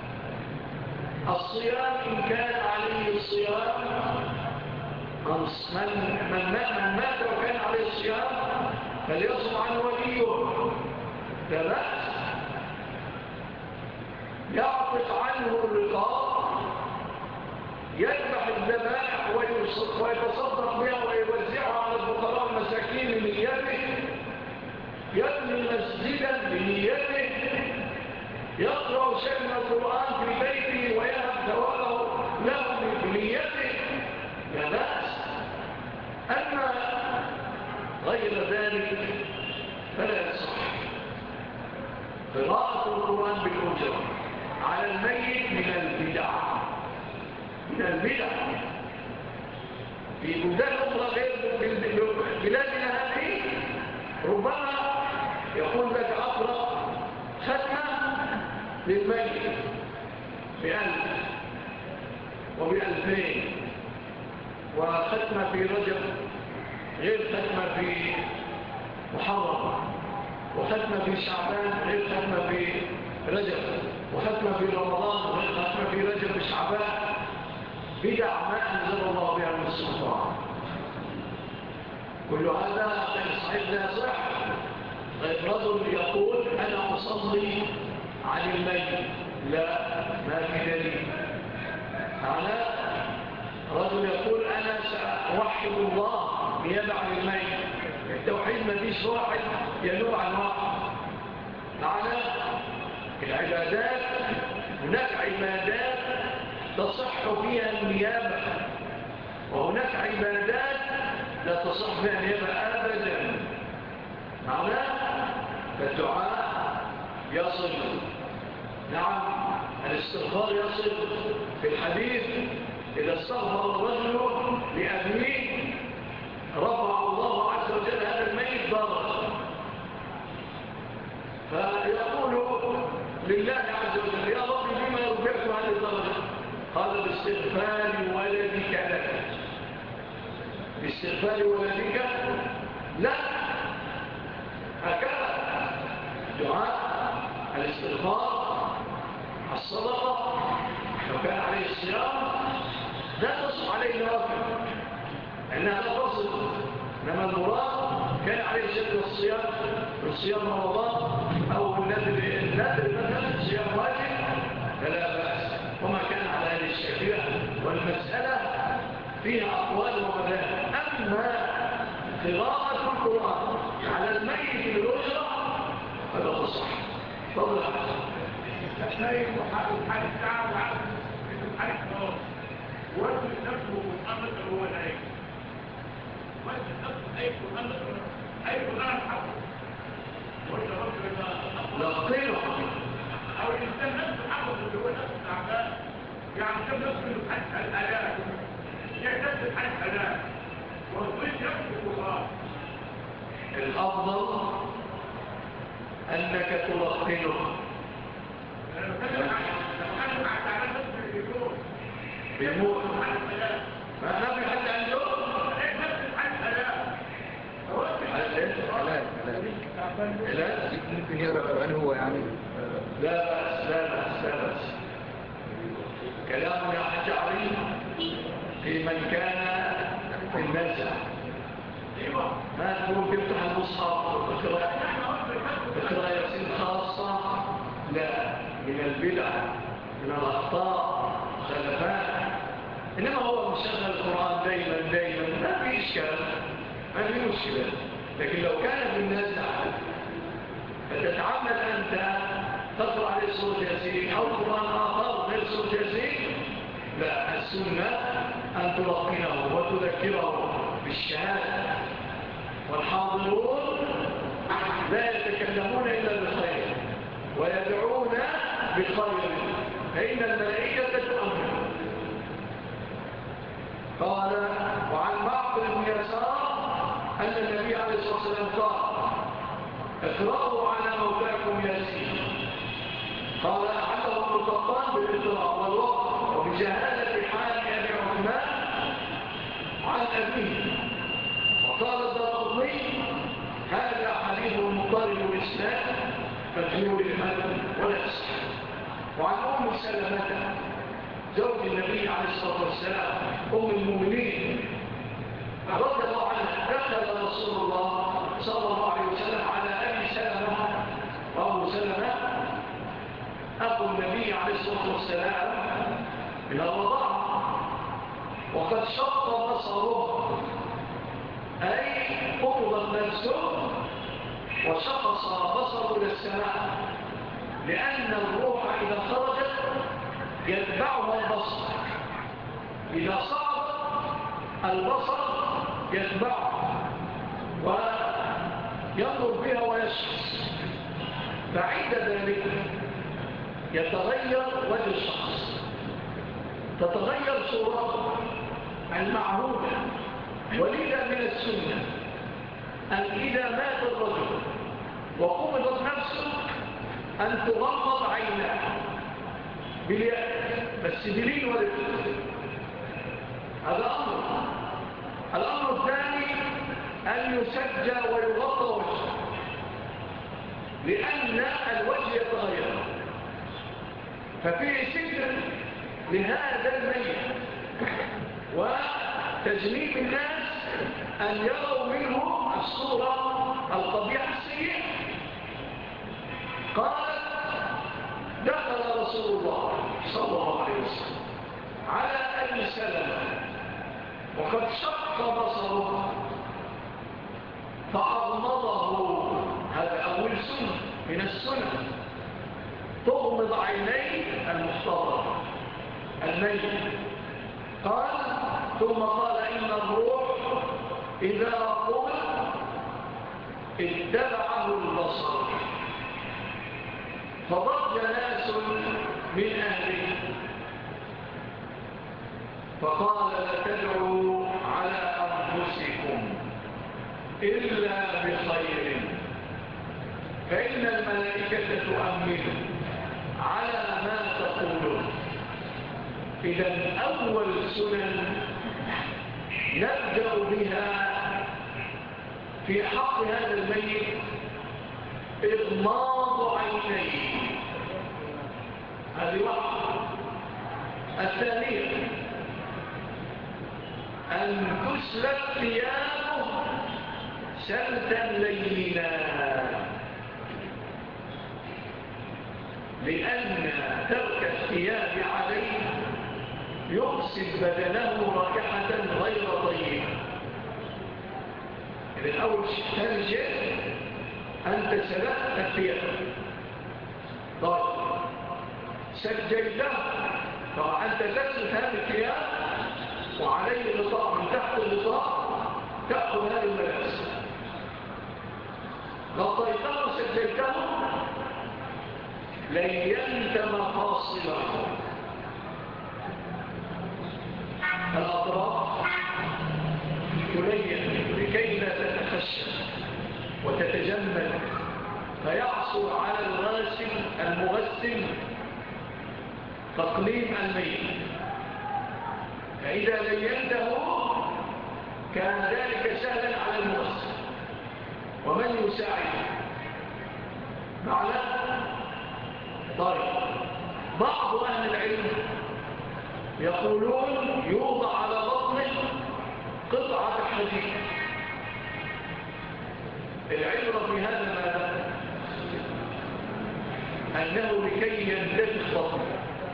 الصيام إن كان عليه الصيام، من, من, من مات وكان عليه الصيام فليصم عنه وليه لا بأس، يعطق عنه الرقاب، يذبح الذبائح ويتصدق بها ويوزعها على الفقراء المساكين بنيته، يبني مسجدا بنيته، يقرأ شيئا من القرآن في بيته ويهب ثوابه له بنيته، لا بأس. أما غير ذلك فلا يصح. قراءة القرآن بالأجر على الميت من البدع، من البدع في بلدان أخرى غير بلادنا هذه ربما يقول لك أقرأ ختمة للميت بألف وبألفين، وختمة في رجب غير ختمة في محرم، وختمة في شعبان غير ختمة في رجب، وختمة في رمضان غير ختمة في رجب وشعبان. بدع ما أنزل الله بها من السلطان. كل هذا غير صحيح لا صح. غير رجل يقول أنا أصلي عن الميت، لا، ما في دليل. أنا رجل يقول أنا سأوحد الله نيابة عن الميت. التوحيد ما فيش واحد ينوب عن واحد. معنى العبادات، هناك عبادات تصح فيها النيابة، وهناك عبادات لا تصح فيها النيابة أبدا. معنى فالدعاء يصل، نعم، الاستغفار يصل. في الحديث إذا استغفر الرجل لأبيه رفع الله عز وجل هذا الميت درجة، فيقول لله عز وجل يا رب بما يرفعك هذه الدرجة؟ قال باستغفار ولدك لك. باستغفار ولدك لا، هكذا دعاء الاستغفار، الصدقة لو كان عليه الصيام لا تصل عليه نوافل، انها لا تصل. انما المراد كان عليه شد الصيام من صيام رمضان او النذر النذر مثلا صيام واجب فلا باس، وما كان على هذه الشكله. والمساله فيها اقوال ومذاهب. اما قراءه القران على الميت بالأجرة فلا تصح. تفضل يا الشيء وحال الساعة وعلى الحالة خلاص وزن نفسه محمد هو العين، وزن نفسه أي محمد أي قرآن حقه وإذا رب لقينه أو الإنسان نفسه حقه اللي هو نفسه تعبان، يعني كم نفسه اللي بحث الآلام يعتبر بحث الآلام وظيف نفسه القرآن. الأفضل أنك تلقنه. بيموت ما ما في حد عنده علاج ممكن يقرأ القرآن هو يعني لا بأس لا بأس لا بأس. كلامنا الشعري في من كان في النزع ما تقول تفتح المصحف وتقرأ تقرأ ياسين خاصة، لا، من البدع من الأخطاء خلفات. إنما هو مشغل القرآن دايما دايما ما في إشكال، ما في مشكلة. لكن لو كان بالنزع فتتعمد أنت تقرأ عليه سورة ياسين أو قرآن آخر غير سورة ياسين، لا، السنة أن تلقنه وتذكره بالشهادة. والحاضرون لا يتكلمون إلا بالخير ويدعون بالخير فإن الملائكة تؤمن. قال وعن معقل بن يسار أن النبي عليه الصلاة والسلام قال اقرأوا على موتاكم ياسين. قال عنه المطلقان بالإقراء والوقت وبشهادة حال أبي عثمان عن أبيه. وقال الدارقطني هذا حديث مضطرب الإسلام مجهول المتن ولا يصح. وعن أم سلمة زوج النبي عليه الصلاة والسلام أم المؤمنين رضي الله عنها دخل رسول الله صلى الله عليه وسلم على أبي سلمة، وأبو سلمة أبو النبي عليه الصلاة والسلام من الرضاعة، وقد شق بصره أي قبضت نفسه وشخص بصره إلى السماء، لأن الروح إذا خرجت يتبعها البصر، إذا صعد البصر يتبعها وينظر بها ويشخص، فعند ذلك يتغير وجه الشخص، تتغير صورته المعهودة. ولذا من السنة أن إذا مات الرجل وقبضت نفسه أن تغمض عيناه بالياء بس بلين ولا بلين. هذا أمر. الأمر الثاني أن يسجى ويغطى وجهه، لأن الوجه يتغير، ففيه سجن لهذا الميت وتجنيب الناس أن يروا منه الصورة القبيحة السيئة. قال دخل رسول الله صلى الله عليه وسلم على أبي سلمة وقد شق بصره فأغمضه. هذا أول سنة من السنة، تغمض عيني المحتضر الميت. قال ثم قال إن الروح إذا قبض اتبعه البصر. فضج ناس من أهله فقال لا تدعوا على أنفسكم إلا بخير فإن الملائكة تؤمن على ما تقولون. إذن أول سنن نبدأ بها في حق هذا الميت إغماض عينيه، هذه واحدة. الثانية أن تسلك ثيابه سلتا لينا، لأن ترك الثياب عليه يغسل بدنه رائحة غير طيبة. إذن أول شيء. ثاني شيء أنت سلكت الثياب. طيب سجيته، طبعا أنت تسلك هذه الثياب وعليه غطاء، من تحت الغطاء تأخذ هذه الملابس. غطيته وسجيته لينت مفاصله، الأطراف تلين لكي لا تتخشى وتتجمد فيحصل على الغاسل المغسل تقليم الميت. فإذا لينته كان ذلك سهلا على المغسل ومن يساعده معنا. طيب بعض أهل العلم يقولون يوضع على بطنه قطعة حديد. العبرة في هذا ماذا؟ أنه لكي يندفق بطنه،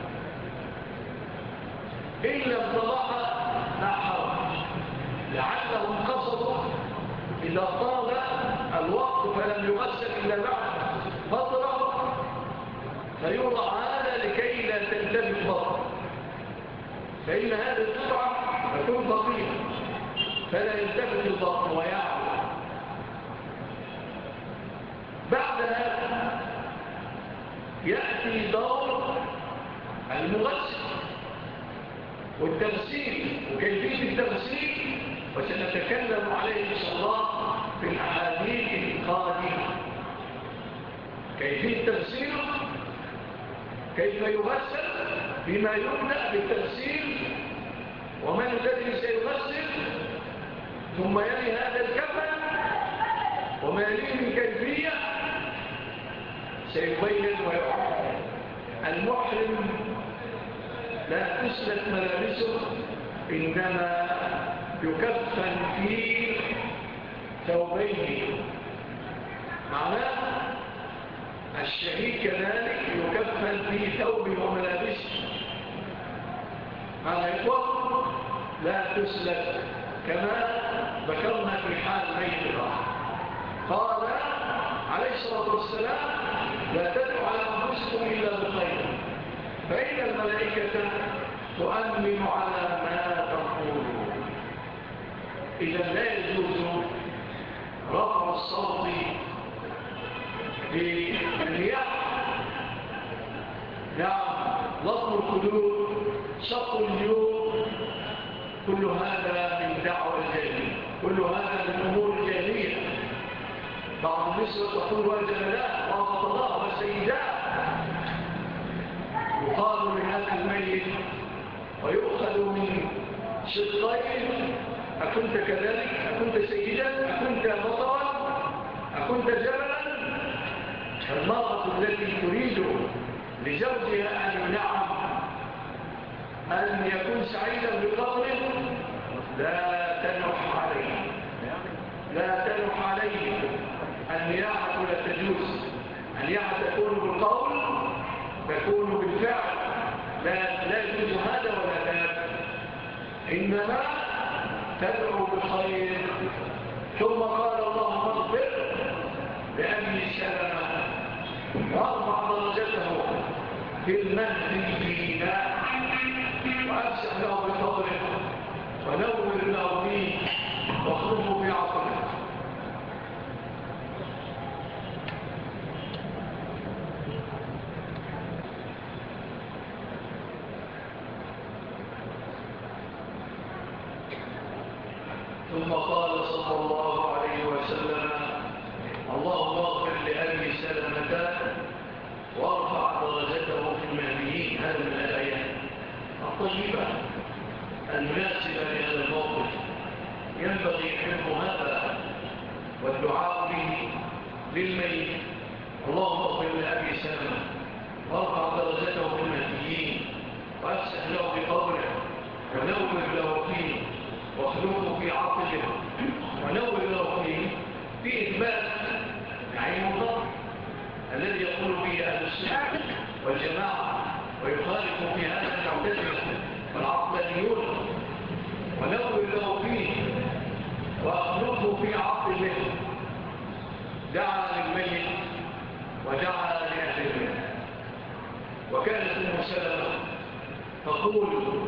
إن لم طلعها لا حرج، لعلهم قصدوا إذا طال الوقت فلم يغسل إلا بعد فترة فيوضع هذا لكي لا تندفق بطنه، فإن هذه القطعة تكون ضخيمة فلا يلتفت البطن ويعمل. بعد هذا يأتي دور المغسل والتغسيل وكيفية التغسيل، وسنتكلم عليه إن شاء الله في الأحاديث القادمة. كيفية تغسيله، كيف يغسل، بما يبدأ بالتغسيل ومن الذي سيغسل، ثم يلي هذا الكفن وما يليه من كيفية سيبين ويعلم. المحرم لا تسلك ملابسه، إنما يكفن في ثوبين. معناه الشهيد كذلك يكفن في ثوب وملابسه. معنى يقول لا تسلك كما ذكرنا في حال ميت الآخر. قال عليه الصلاة والسلام لا تدعوا على أنفسكم إلا بخير فإن الملائكة تؤمن على ما تقولون. إذا لا يجوز رفع الصوت بالرياح، نعم، لطم الخدود، شق الجيوب، كل هذا من دعوة الجاهلية، كل هذا من أمور الجاهلية. بعض النسوة تقول والجملاء وفضلاء وسيدات يقال لهذا الميت ويؤخذ من شقين: أكنت كذلك؟ أكنت سيدا؟ أكنت بطرا؟ أكنت جبلا؟ المرأة التي تريد لزوجها أن ينعم أن يكون سعيدا بقبره لا تنح عليه، لا تنح عليه. النياحة لا تجوز. النياحة تكون بالقول، تكون بالفعل، لا لا يجوز هذا ولا ذاك، إنما تدعو بالخير. ثم قال: اللهم اغفر لأبي سلمة وارفع درجته في المهديين وأفسح له بقبره ونور له فيه واخلفه في عقله. ثم قال صلى الله عليه وسلم: اللهم اغفر لأبي سلمة وارفع درجته في المهديين. هذا من الآيات الطيبة المناسبة لهذا الموقف، ينبغي حفظ هذا والدعاء به للميت. اللهم اغفر لأبي سلمة وارفع درجته في المهديين وأفسح له بقبره ونور له فيه واخلفه في عقله ونور له فيه، في إثبات نعيم الله الذي يقول به أهل السنة والجماعة ويخالف في هذا المعتزلة والعقلانيون. ونور له فيه واخلفه في عقله. دعا للميت ودعا لأهل الميت. وكانت أم سلمة تقول: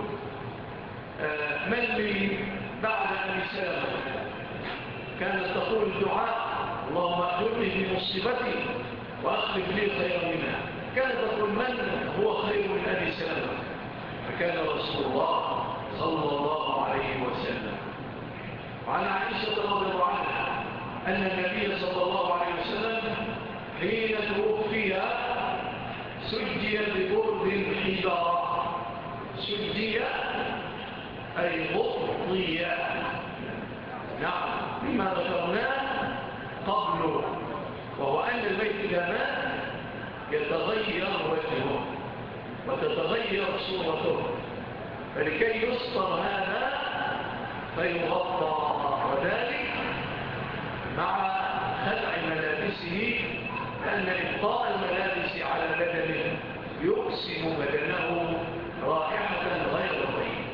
آه من لي بعد أبي سلمة؟ كانت تقول الدعاء: اللهم أخلفني في مصيبتي وأخلف لي خيرا منها. كانت تقول: من هو خير من أبي سلمة؟ فكان رسول الله صلى الله عليه وسلم. وعن عائشة رضي الله عنها أن النبي صلى الله عليه وسلم حين توفي سجي ببرد حبارة. سجي أي غطي. نعم، بما ذكرناه قبل، وهو أن الميت إذا مات يتغير وجهه وتتغير صورته، فلكي يستر هذا فيغطى، وذلك مع خلع ملابسه، لأن إبقاء الملابس على بدنه يقسم بدنه رائحة غير طيبة.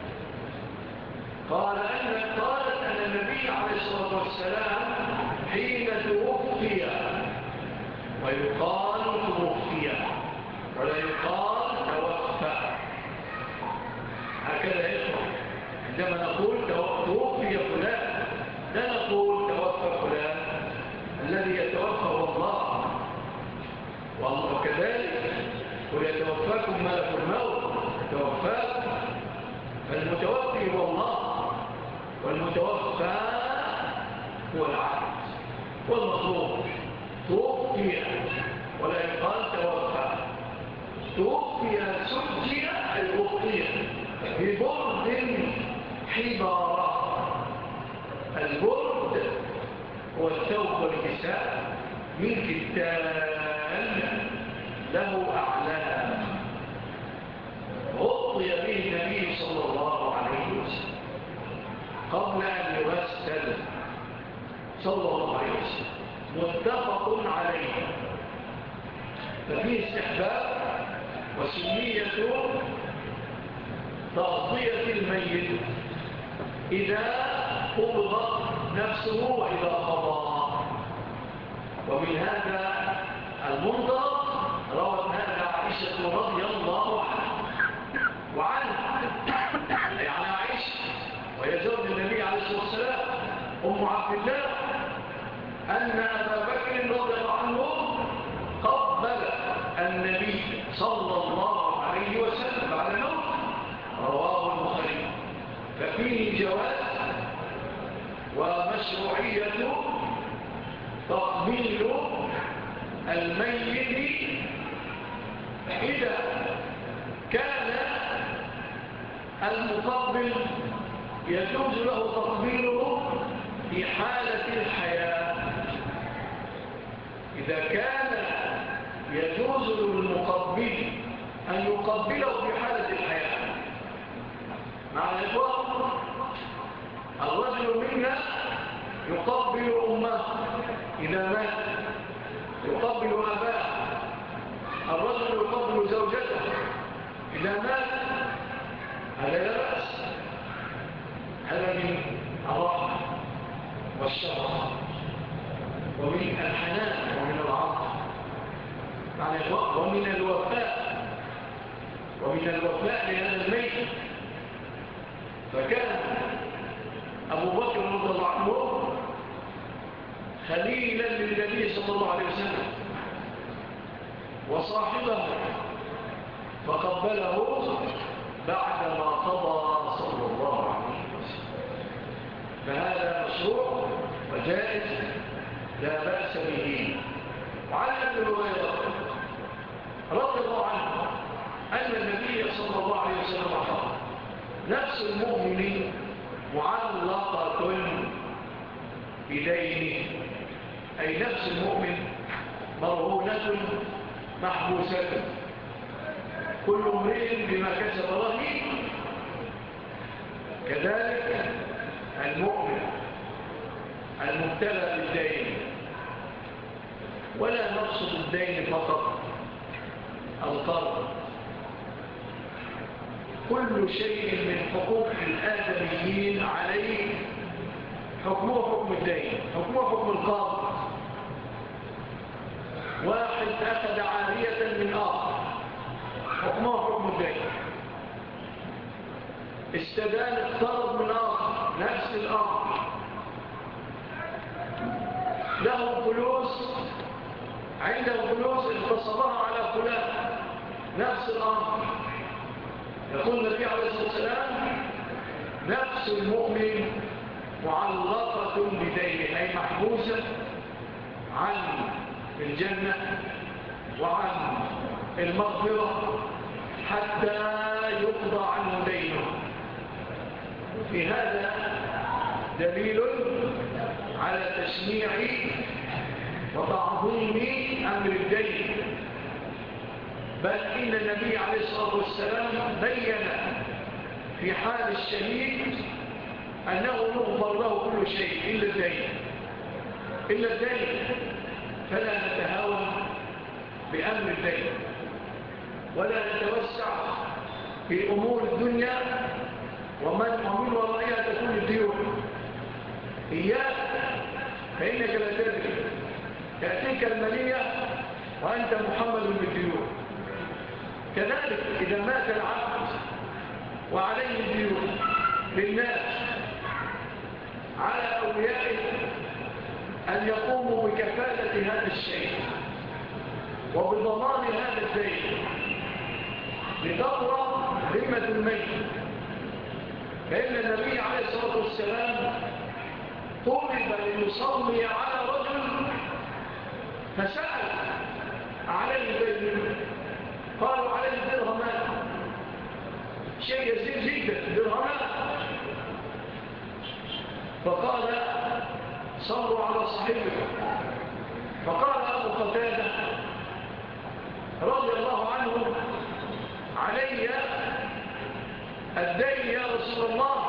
قال أن قالت أن النبي عليه الصلاة والسلام حين توفي، ويقال توفي ولا يقال توفى، هكذا يقول. عندما نقول توفي فلان لا نقول توفى فلان، الذي يتوفى هو الله، وكذلك قل يتوفاكم ملك الموت يتوفاكم، فالمتوفي هو الله والمتوفى هو العبد والمخلوق. توفي ولا يقال توفى. توفي سجي أي غطي ببرد حبارة. البرد هو الثوب والكساء من كتان له أعلام، غطي به النبي صلى الله عليه وسلم قبل أن يغسل صلى الله عليه وسلم. متفق عليه. ففيه استحباب وسنية تغطية الميت إذا قبضت نفسه وإذا قضى. ومن هذا المنظر روت هذا عائشة رضي الله عنها وعنها، يعني عائشة وهي زوج النبي عليه الصلاة والسلام أم عبد الله، أن أبا بكر رضي الله عنه قبل النبي صلى الله عليه وسلم بعد موته، رواه البخاري. ففيه جواز ومشروعية تقبيل الميت إذا كان المقبل يجوز له تقبيله في حالة الحياة، إذا كان يجوز للمقبل أن يقبله في حالة الحياة، معنى الإخوة الرجل منا يقبل أمه إذا مات، يقبل أباه، الرجل يقبل زوجته إذا مات، هذا لا بأس، هذا من الرحمة والشرف ومن الحنان ومن العطف معنى ومن الوفاء ومن الوفاء لهذا الميت. فكان أبو بكر رضي الله عنه خليلا للنبي صلى الله عليه وسلم وصاحبه، فقبله بعدما قضى صلى الله عليه وسلم، فهذا مشروع وجائز لا بأس به. وعن ابن هريرة رضي الله عنه أن النبي صلى الله عليه وسلم قال: نفس المؤمن معلقة بدينه، أي نفس المؤمن مرهونة محبوسة، كل امرئ بما كسب رهين. كذلك المؤمن المبتلى بالدين، ولا نقصد الدين فقط، القرض، كل شيء من حقوق الآدميين عليه حكمه حكم الدين، حكمه حكم القرض. واحد أخذ عارية من آخر حكمه حكم الدين، استدان اقترض من آخر نفس الأمر، له فلوس، عنده فلوس اغتصبها على فلان نفس الأمر. يقول النبي عليه الصلاة والسلام: نفس المؤمن معلقة بدينه، أي محبوسة عن الجنة وعن المغفرة حتى يقضى عنه دينه. في هذا دليل على تشنيع وتعظيم أمر الدين، بل إن النبي عليه الصلاة والسلام بين في حال الشهيد أنه يغفر له كل شيء إلا الدين، إلا الدين، فلا نتهاون بأمر الدين ولا نتوسع في أمور الدنيا ومن ومن ورائها تكون الديون. إياك فإنك لا تدري، تأتيك المنية وأنت محمد بالديون. كذلك إذا مات العبد وعليه ديون للناس، على أوليائه أن يقوموا بكفالة هذا الشيء وبضمان هذا الدين لتطرى ذمة الميت. فإن النبي عليه الصلاة والسلام طلب ليصلي على رجل فسأل عليه دين، قالوا عليه درهمان، شيء يسير جدا، درهمان. فقال: صلوا على صاحبكم. فقال أبو قتادة رضي الله عنه: علي الدين يا رسول الله.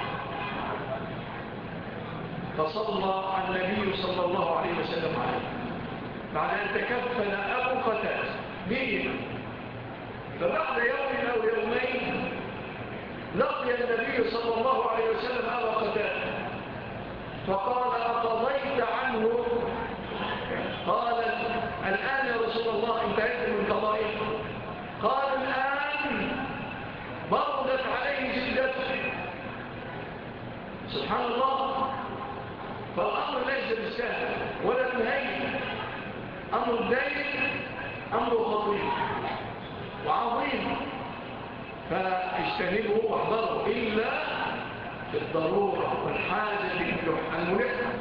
فصلى النبي صلى الله عليه وسلم عليه بعد أن تكفل أبو قتادة به. فبعد يوم أو يومين لقي النبي صلى الله عليه وسلم أبا قتادة فقال: أقضيت عنه؟ قال: الآن يا رسول الله انتهيت من قضائه. قال: الآن بردت عليه جلدته. سبحان الله. فالأمر ليس بالسهل ولا بالهين، أمر الدين أمر خطير وعظيم، فاجتنبوا واحذروا إلا بالضرورة والحاجة الملحة.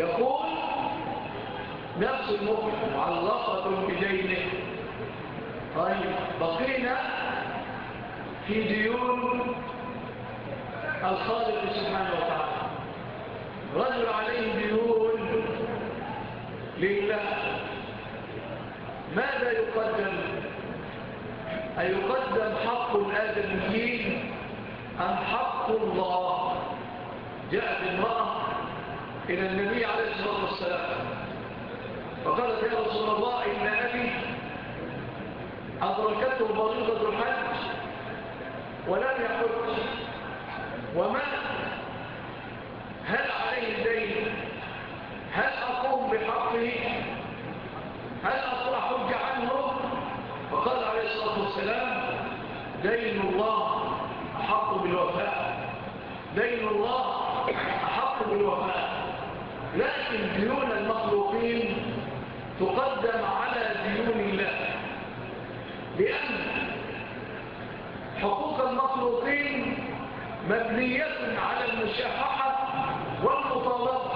يقول: نفس المؤمن معلقة بدينه، طيب بقينا في ديون الخالق سبحانه وتعالى. رجل عليه ديون لله، ماذا يقدم؟ أيقدم حق الآدميين أم حق الله؟ جاءت المرأة إلى النبي عليه الصلاة والسلام فقالت يا رسول الله إن أبي أدركته فريضة الحج ولم يحج ومات، هل عليه دين؟ هل أقوم بحقه؟ هل أحج عنه؟ فقال عليه الصلاة والسلام دين الله أحق بالوفاء، دين الله أحق بالوفاء، لكن ديون المخلوقين تقدم على ديون الله، لأن حقوق المخلوقين مبنية على المشاحة والمطالبة،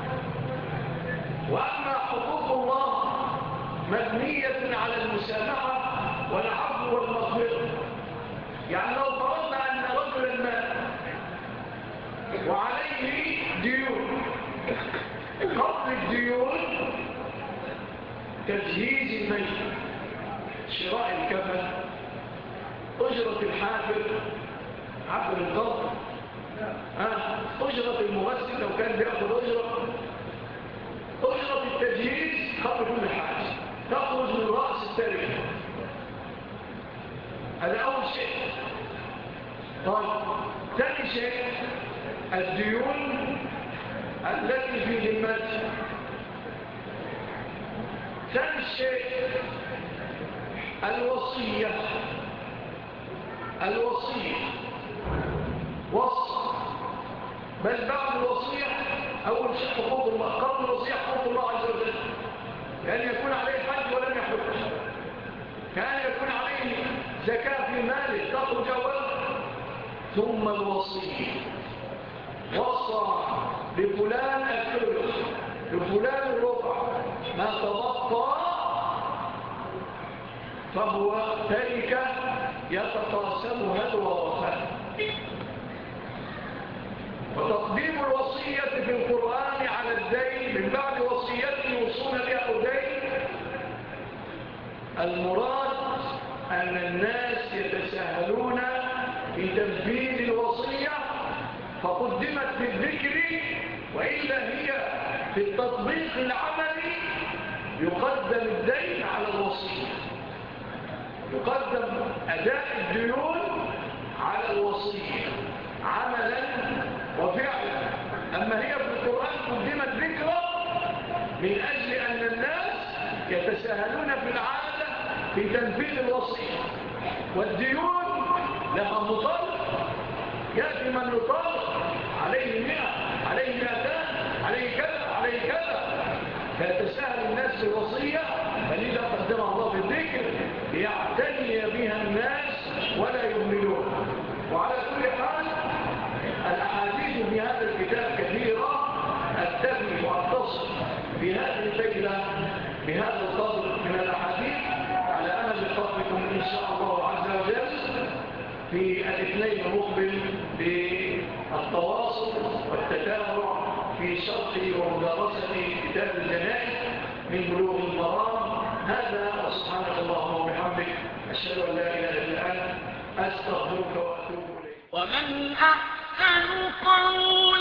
وأما حقوق الله مبنية على المسامحة والعفو والمغفرة. يعني لو فرضنا أن رجلا مات وعليه ديون، قبل الديون تجهيز الميت، شراء الكفن، أجرة الحافر، حافر القبر، أجرة المغسل لو كان بيأخذ أجرة، أجرة التجهيز قبل كل حاجة تخرج من رأس التاريخ. هذا أول شيء. طيب ثاني شيء الديون التي في ذمته. ثاني شيء الوصية. الوصية وصى، بل بعد الوصية أول شيء حقوق الله، قبل الوصية حقوق الله عز وجل، كان يكون عليه حج ولم يحج، كان يكون عليه زكاة في ماله تخرج أولا، ثم الوصية. وصى لفلان الثلث، لفلان الربع، ما تبقى فهو تركة يتقاسمها الورثة. وتقديم الوصية في القرآن على الدين من بعد وصيته يوصون بها أو دين، المراد أن الناس يتساهلون في تنفيذ الوصية فقدمت في الذكر، وإلا هي في التطبيق العملي يقدم الدين على الوصية، يقدم أداء الديون على الوصية عملا وفعلا. أما هي في القرآن قدمت ذكرى من أجل أن الناس يتساهلون في العادة في تنفيذ الوصية، والديون لها مطالب، يأتي من يطالب عليه مئة، عليه مئتان، عليه كذا، عليه كذا، فيتساهل الناس في الوصية، فلذا قدمها الله بالذكر ليعتني بها الناس ولا يهملون. وعلى كل حال الأحاديث في هذا الكتاب كثيرة، أكتفي وأتصل بهذه الليلة بهذا القدر من الأحاديث على أمل خطبكم إن شاء الله عز وجل في الاثنين المقبل بالتواصل والتتابع في شرح ومدارسة كتاب الجنائز من بلوغ المرام. هذا وسبحانك اللهم وبحمدك أشهد أن لا إله إلا أنت أستغفرك وأتوب إليك. ومن أحسن قولا